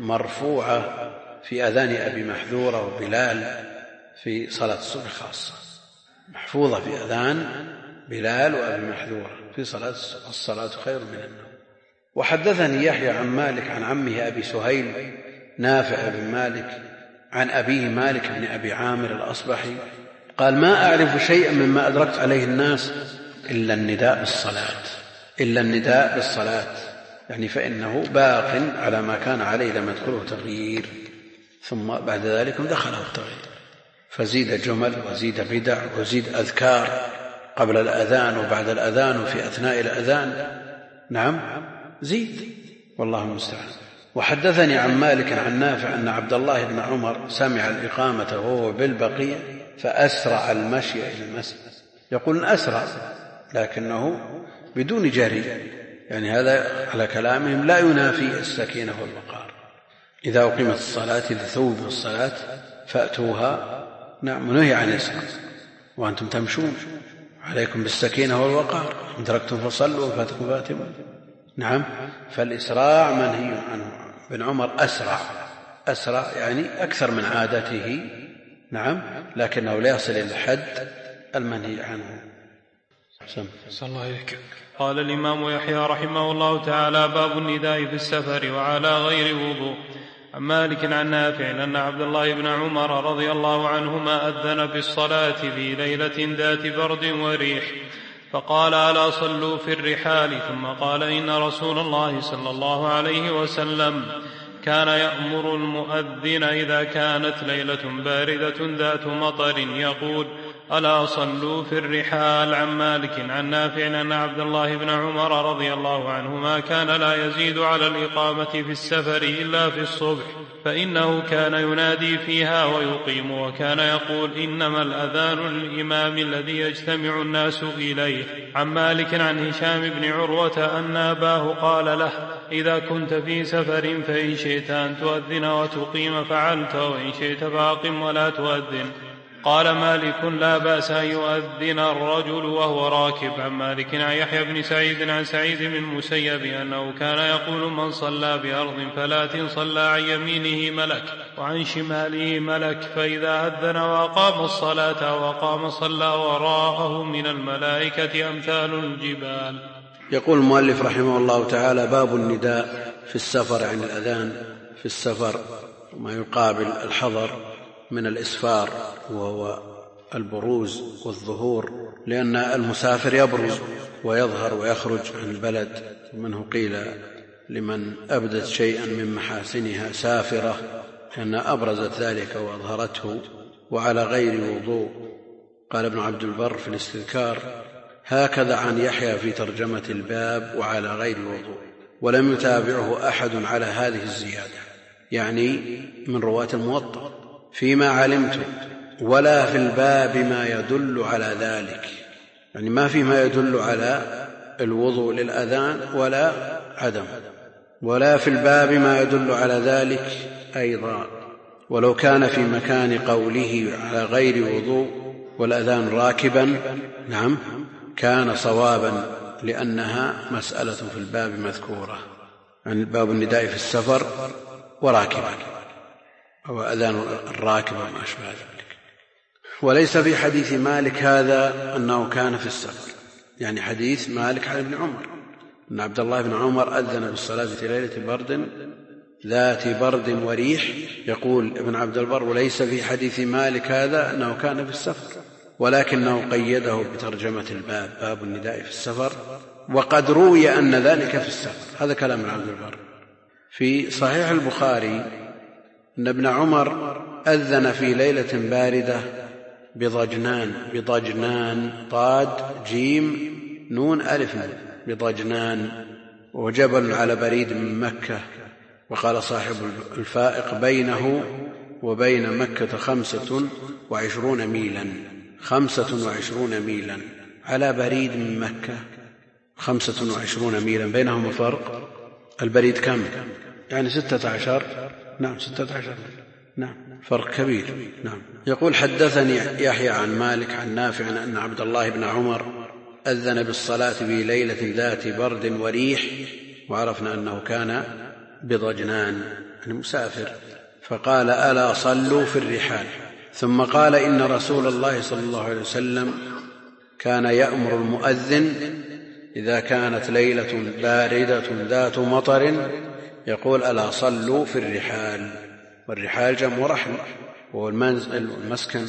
مرفوعة في أذان أبي محذورة وبلال في صلاة الصبح خاصة، محفوظة في أذان بلال وأبي محذورة في صلاة الصلاة خير من النوم. وحدثني يحيى عن مالك عن عمه أبي سهيل نافع بن مالك عن أبيه مالك بن أبي عامر الأصبحي قال ما أعرف شيئا مما أدركت عليه الناس إلا النداء بالصلاة، إلا النداء بالصلاة، يعني فإنه باق على ما كان عليه لم يدخله تغيير، ثم بعد ذلك دخله التغيير، فزيد جمل وزيد بدع وزيد أذكار قبل الأذان وبعد الأذان وفي أثناء الأذان. نعم زيد، والله المستعان. وحدثني عن مالك عن نافع أن عبد الله بن عمر سمع الإقامة وهو بالبقية فأسرع المشي إلى المسجد، يقول أسرع لكنه بدون جري، يعني هذا على كلامهم لا ينافي السكينة والوقار. إذا أقيمت الصلاة إذا ثوب الصلاة فأتوها، نعم، نهي عن الإسراع وأنتم تمشون، عليكم بالسكينة والوقار، إن تركتم فصلوا وفاتكم فاتموا. نعم، فالإسراع منهي عنه. بن عمر أسرع، أسرع يعني أكثر من عادته، نعم، لكنه لا يصل إلى الحد المنهي عنه. صلى الله عليك. قال الإمام يحيى رحمه الله تعالى باب النداء في السفر وعلى غير وضوء. عن مالك عن نافع أن عبد الله بن عمر رضي الله عنهما أذن بالصلاة في ليلة ذات برد وريح فقال ألا صلوا في الرحال، ثم قال إن رسول الله صلى الله عليه وسلم كان يأمر المؤذن إذا كانت ليلة باردة ذات مطر يقول ألا صلوا في الرحال. عن مالك عن نافع أن عبد الله بن عمر رضي الله عنهما كان لا يزيد على الإقامة في السفر إلا في الصبح، فإنه كان ينادي فيها ويقيم، وكان يقول إنما الأذان للإمام الذي يجتمع الناس إليه. عن مالك عن هشام بن عروة أن أباه قال له إذا كنت في سفر فإن شئت أن تؤذن وتقيم فعلت، وإن شئت فأقم ولا تؤذن. قال مالك لا بأس أن يؤذن الرجل وهو راكب. عن مالك عن يحيى بن سعيد عن سعيد بن المسيب أنه كان يقول من صلى بأرض فلاة صلى عن يمينه ملك وعن شماله ملك، فإذا أذن وأقام الصلاة وأقام صلى وراءه من الملائكة أمثال الجبال. يقول المؤلف رحمه الله تعالى باب النداء في السفر عن الأذان في السفر، ما يقابل الحضر من الإسفار وهو البروز والظهور، لأن المسافر يبرز ويظهر ويخرج عن البلد، ومنه قيل لمن أبدت شيئا من محاسنها سافرة أنها أبرزت ذلك وأظهرته وعلى غير وضوء. قال ابن عبد البر في الاستذكار: هكذا عن يحيى في ترجمة الباب وعلى غير وضوء، ولم يتابعه أحد على هذه الزيادة، يعني من رواة الموطأ فيما علمت، ولا في الباب ما يدل على ذلك، يعني ما في ما يدل على الوضوء للأذان ولا عدم، ولا في الباب ما يدل على ذلك أيضا. ولو كان في مكان قوله على غير وضوء والأذان راكبا نعم كان صوابا، لأنها مسألة في الباب مذكورة، عن باب النداء في السفر وراكبا أو أذان الراكب وما أشبه ذلك. وليس في حديث مالك هذا أنه كان في السفر، يعني حديث مالك عن ابن عمر أن عبد الله بن عمر أذن بالصلاة في ليلة برد ذات برد وريح. يقول ابن عبد البر: وليس في حديث مالك هذا أنه كان في السفر، ولكنه قيده بترجمة الباب، باب النداء في السفر، وقد روي أن ذلك في السفر. هذا كلام ابن عبد البر. في صحيح البخاري أن ابن عمر أذن في ليلة باردة بضجنان، بضجنان ضاد جيم نون ألف بضجنان، وجبل على بريد من مكة. وقال صاحب الفائق: بينه وبين مكة خمسة وعشرون ميلا، خمسة وعشرون ميلا على بريد من مكة، خمسة وعشرون ميلا بينهما فرق. البريد كم؟ يعني ستة عشر. نعم ستة عشر. نعم فرق كبير. نعم. يقول: حدثني يحيى عن مالك عن نافع أن عبد الله بن عمر أذن بالصلاة في ليلة ذات برد وريح، وعرفنا أنه كان بضجنان المسافر، فقال: ألا صلوا في الرحال. ثم قال: إن رسول الله صلى الله عليه وسلم كان يأمر المؤذن إذا كانت ليلة باردة ذات مطر يقول: ألا صلوا في الرحال. والرحال جمع رحل، وهو المنزل والمسكن،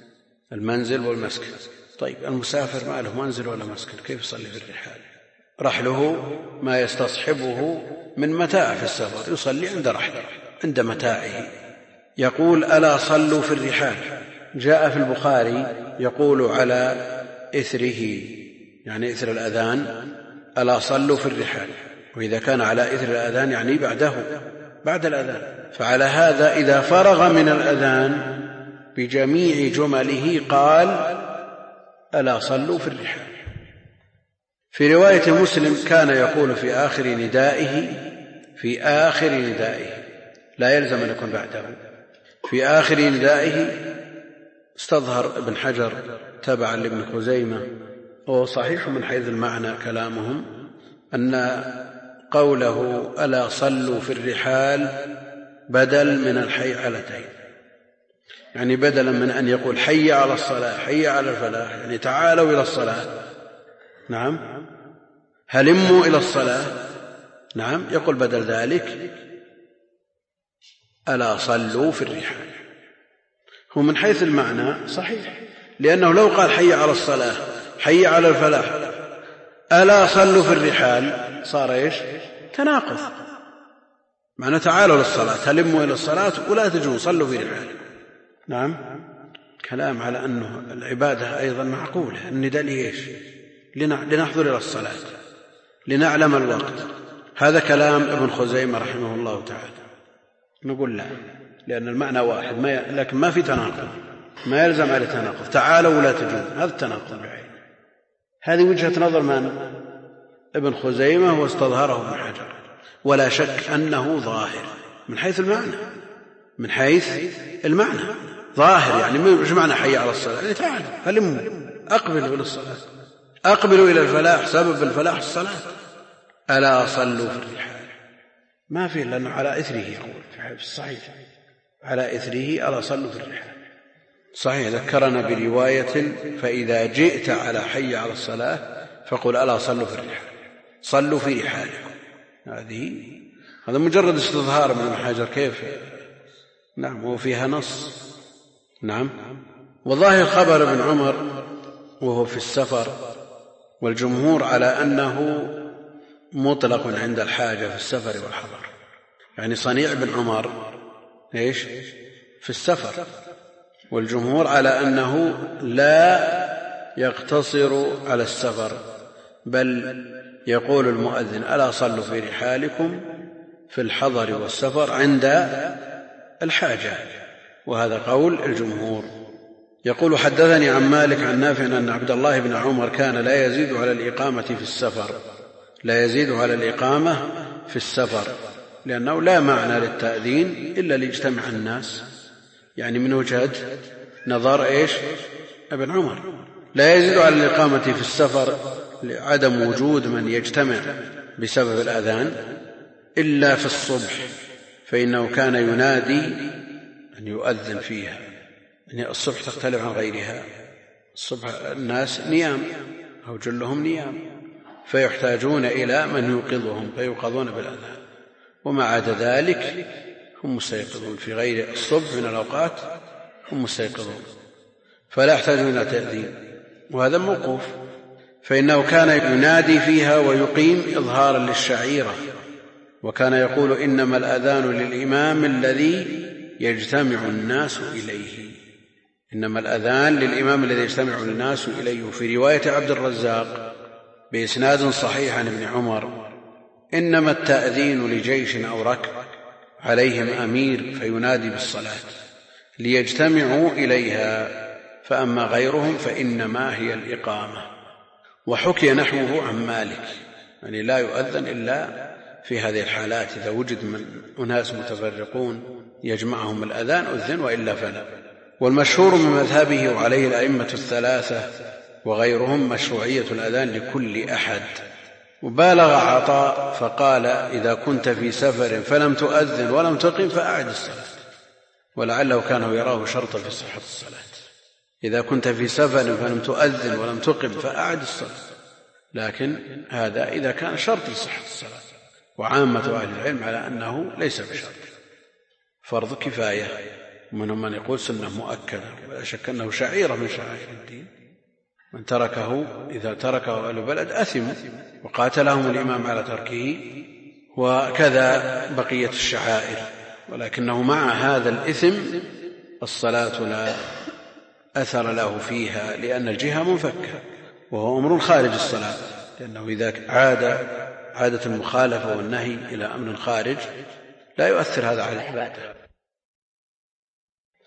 المنزل والمسكن. طيب المسافر ما له منزل ولا مسكن، كيف يصلي في الرحال؟ رحله ما يستصحبه من متاع في السفر، يصلي عند رحله عند متاعه. يقول: ألا صلوا في الرحال. جاء في البخاري يقول على إثره، يعني إثر الأذان: ألا صلوا في الرحال. وإذا كان على إثر الأذان يعني بعده، بعد الأذان. فعلى هذا إذا فرغ من الأذان بجميع جمله قال: ألا صلوا في الرحال. في رواية مسلم كان يقول في آخر ندائه، في آخر ندائه لا يلزم أن يكون بعده، في آخر ندائه. استظهر ابن حجر تبعا لابن خزيمة، وهو صحيح من حيث المعنى كلامهم، أن قوله ألا صلوا في الرحال بدل من الحيعلتين، يعني بدلا من أن يقول حي على الصلاة حي على الفلاح، يعني تعالوا إلى الصلاة، نعم هلموا إلى الصلاة، نعم يقول بدل ذلك ألا صلوا في الرحال. هو من حيث المعنى صحيح، لأنه لو قال حي على الصلاة حي على الفلاح ألا صلوا في الرحال صار إيش؟ تناقض. معنى تعالوا للصلاة هلموا إلى الصلاة ولا تجوا صلوا في رحال. نعم كلام على أنه العبادة أيضا معقولة. النداء ليش؟ لنحضر إلى الصلاة، لنعلم الوقت. هذا كلام ابن خزيمة رحمه الله تعالى. نقول لا، لأن المعنى واحد، ما ي... لكن ما في تناقض، ما يلزم على تناقض. تعالوا ولا تجوا، هذا التناقض بعيد. هذه وجهة نظر من؟ ابن خزيمة، واستظهره ابن حجر، ولا شك أنه ظاهر من حيث المعنى، من حيث المعنى ظاهر. يعني مش معنى حي على الصلاة، يعني تعالوا هلموا أقبلوا إلى الصلاة، أقبلوا إلى الفلاح، سبب الفلاح الصلاة. ألا صلوا في الرحال ما فيه، لأنه على إثره يقول في الصحيح على إثره ألا صلوا في الرحال. صحيح ذكرنا برواية فإذا جئت على حي على الصلاة فقل ألا صلوا في الرحال، صلوا في رحالكم. هذه هذا مجرد استظهار من الحجر. كيف؟ نعم وفيها نص. نعم. وظاهر خبر ابن عمر وهو في السفر، والجمهور على أنه مطلق عند الحاجة في السفر والحضر، يعني صنيع بن عمر إيش في السفر، والجمهور على أنه لا يقتصر على السفر، بل يقول المؤذن ألا صلوا في رحالكم في الحضر والسفر عند الحاجة، وهذا قول الجمهور. يقول حدثني عن مالك عن نافع أن عبد الله بن عمر كان لا يزيد على الإقامة في السفر لا يزيد على الإقامة في السفر لأنه لا معنى للتأذين إلا ليجتمع الناس، يعني من وجهة نظر إيش ابن عمر لا يزيد على الإقامة في السفر لعدم وجود من يجتمع بسبب الأذان إلا في الصبح، فإنه كان ينادي أن يؤذن فيها، يعني الصبح تختلف عن غيرها، الصبح الناس نيام أو جلهم نيام فيحتاجون إلى من يوقظهم فيوقظون بالأذان، وما عدا ذلك هم مستيقظون، في غير الصبح من الأوقات هم مستيقظون فلا يحتاجون إلى تأذين، وهذا موقوف. فإنه كان ينادي فيها ويقيم إظهارا للشعيرة، وكان يقول إنما الأذان للإمام الذي يجتمع الناس إليه، إنما الأذان للإمام الذي يجتمع الناس إليه. في رواية عبد الرزاق بإسناد صحيح عن ابن عمر إنما التأذين لجيش أو ركب عليهم أمير فينادي بالصلاة ليجتمعوا إليها، فأما غيرهم فإنما هي الإقامة. وحكي نحوه عن مالك، يعني لا يؤذن إلا في هذه الحالات، إذا وجد من أناس متفرقون يجمعهم الأذان أذن، وإلا فلا. والمشهور من مذهبه وعليه الأئمة الثلاثة وغيرهم مشروعية الأذان لكل أحد. وبالغ عطاء فقال إذا كنت في سفر فلم تؤذن ولم تقم فأعد الصلاة، ولعله كانوا يراه شرطا في صحة الصلاة، إذا كنت في سفر فلم تؤذن ولم تقم فأعد الصلاة، لكن هذا إذا كان شرط لصحة الصلاة، وعامة أهل العلم على أنه ليس بشرط، فرض كفاية، ومنهم من يقول سنة مؤكدة، ولا شك أنه شعيرة من شعائر الدين، من تركه إذا تركه أهل بلد أثم وقاتلهم الإمام على تركه، وكذا بقية الشعائر، ولكنه مع هذا الإثم الصلاة لا أثر له فيها، لأن الجهة منفكة وهو أمر خارج الصلاة، لأنه إذا عاد عادة المخالفة والنهي إلى أمر خارج لا يؤثر هذا على العبادة.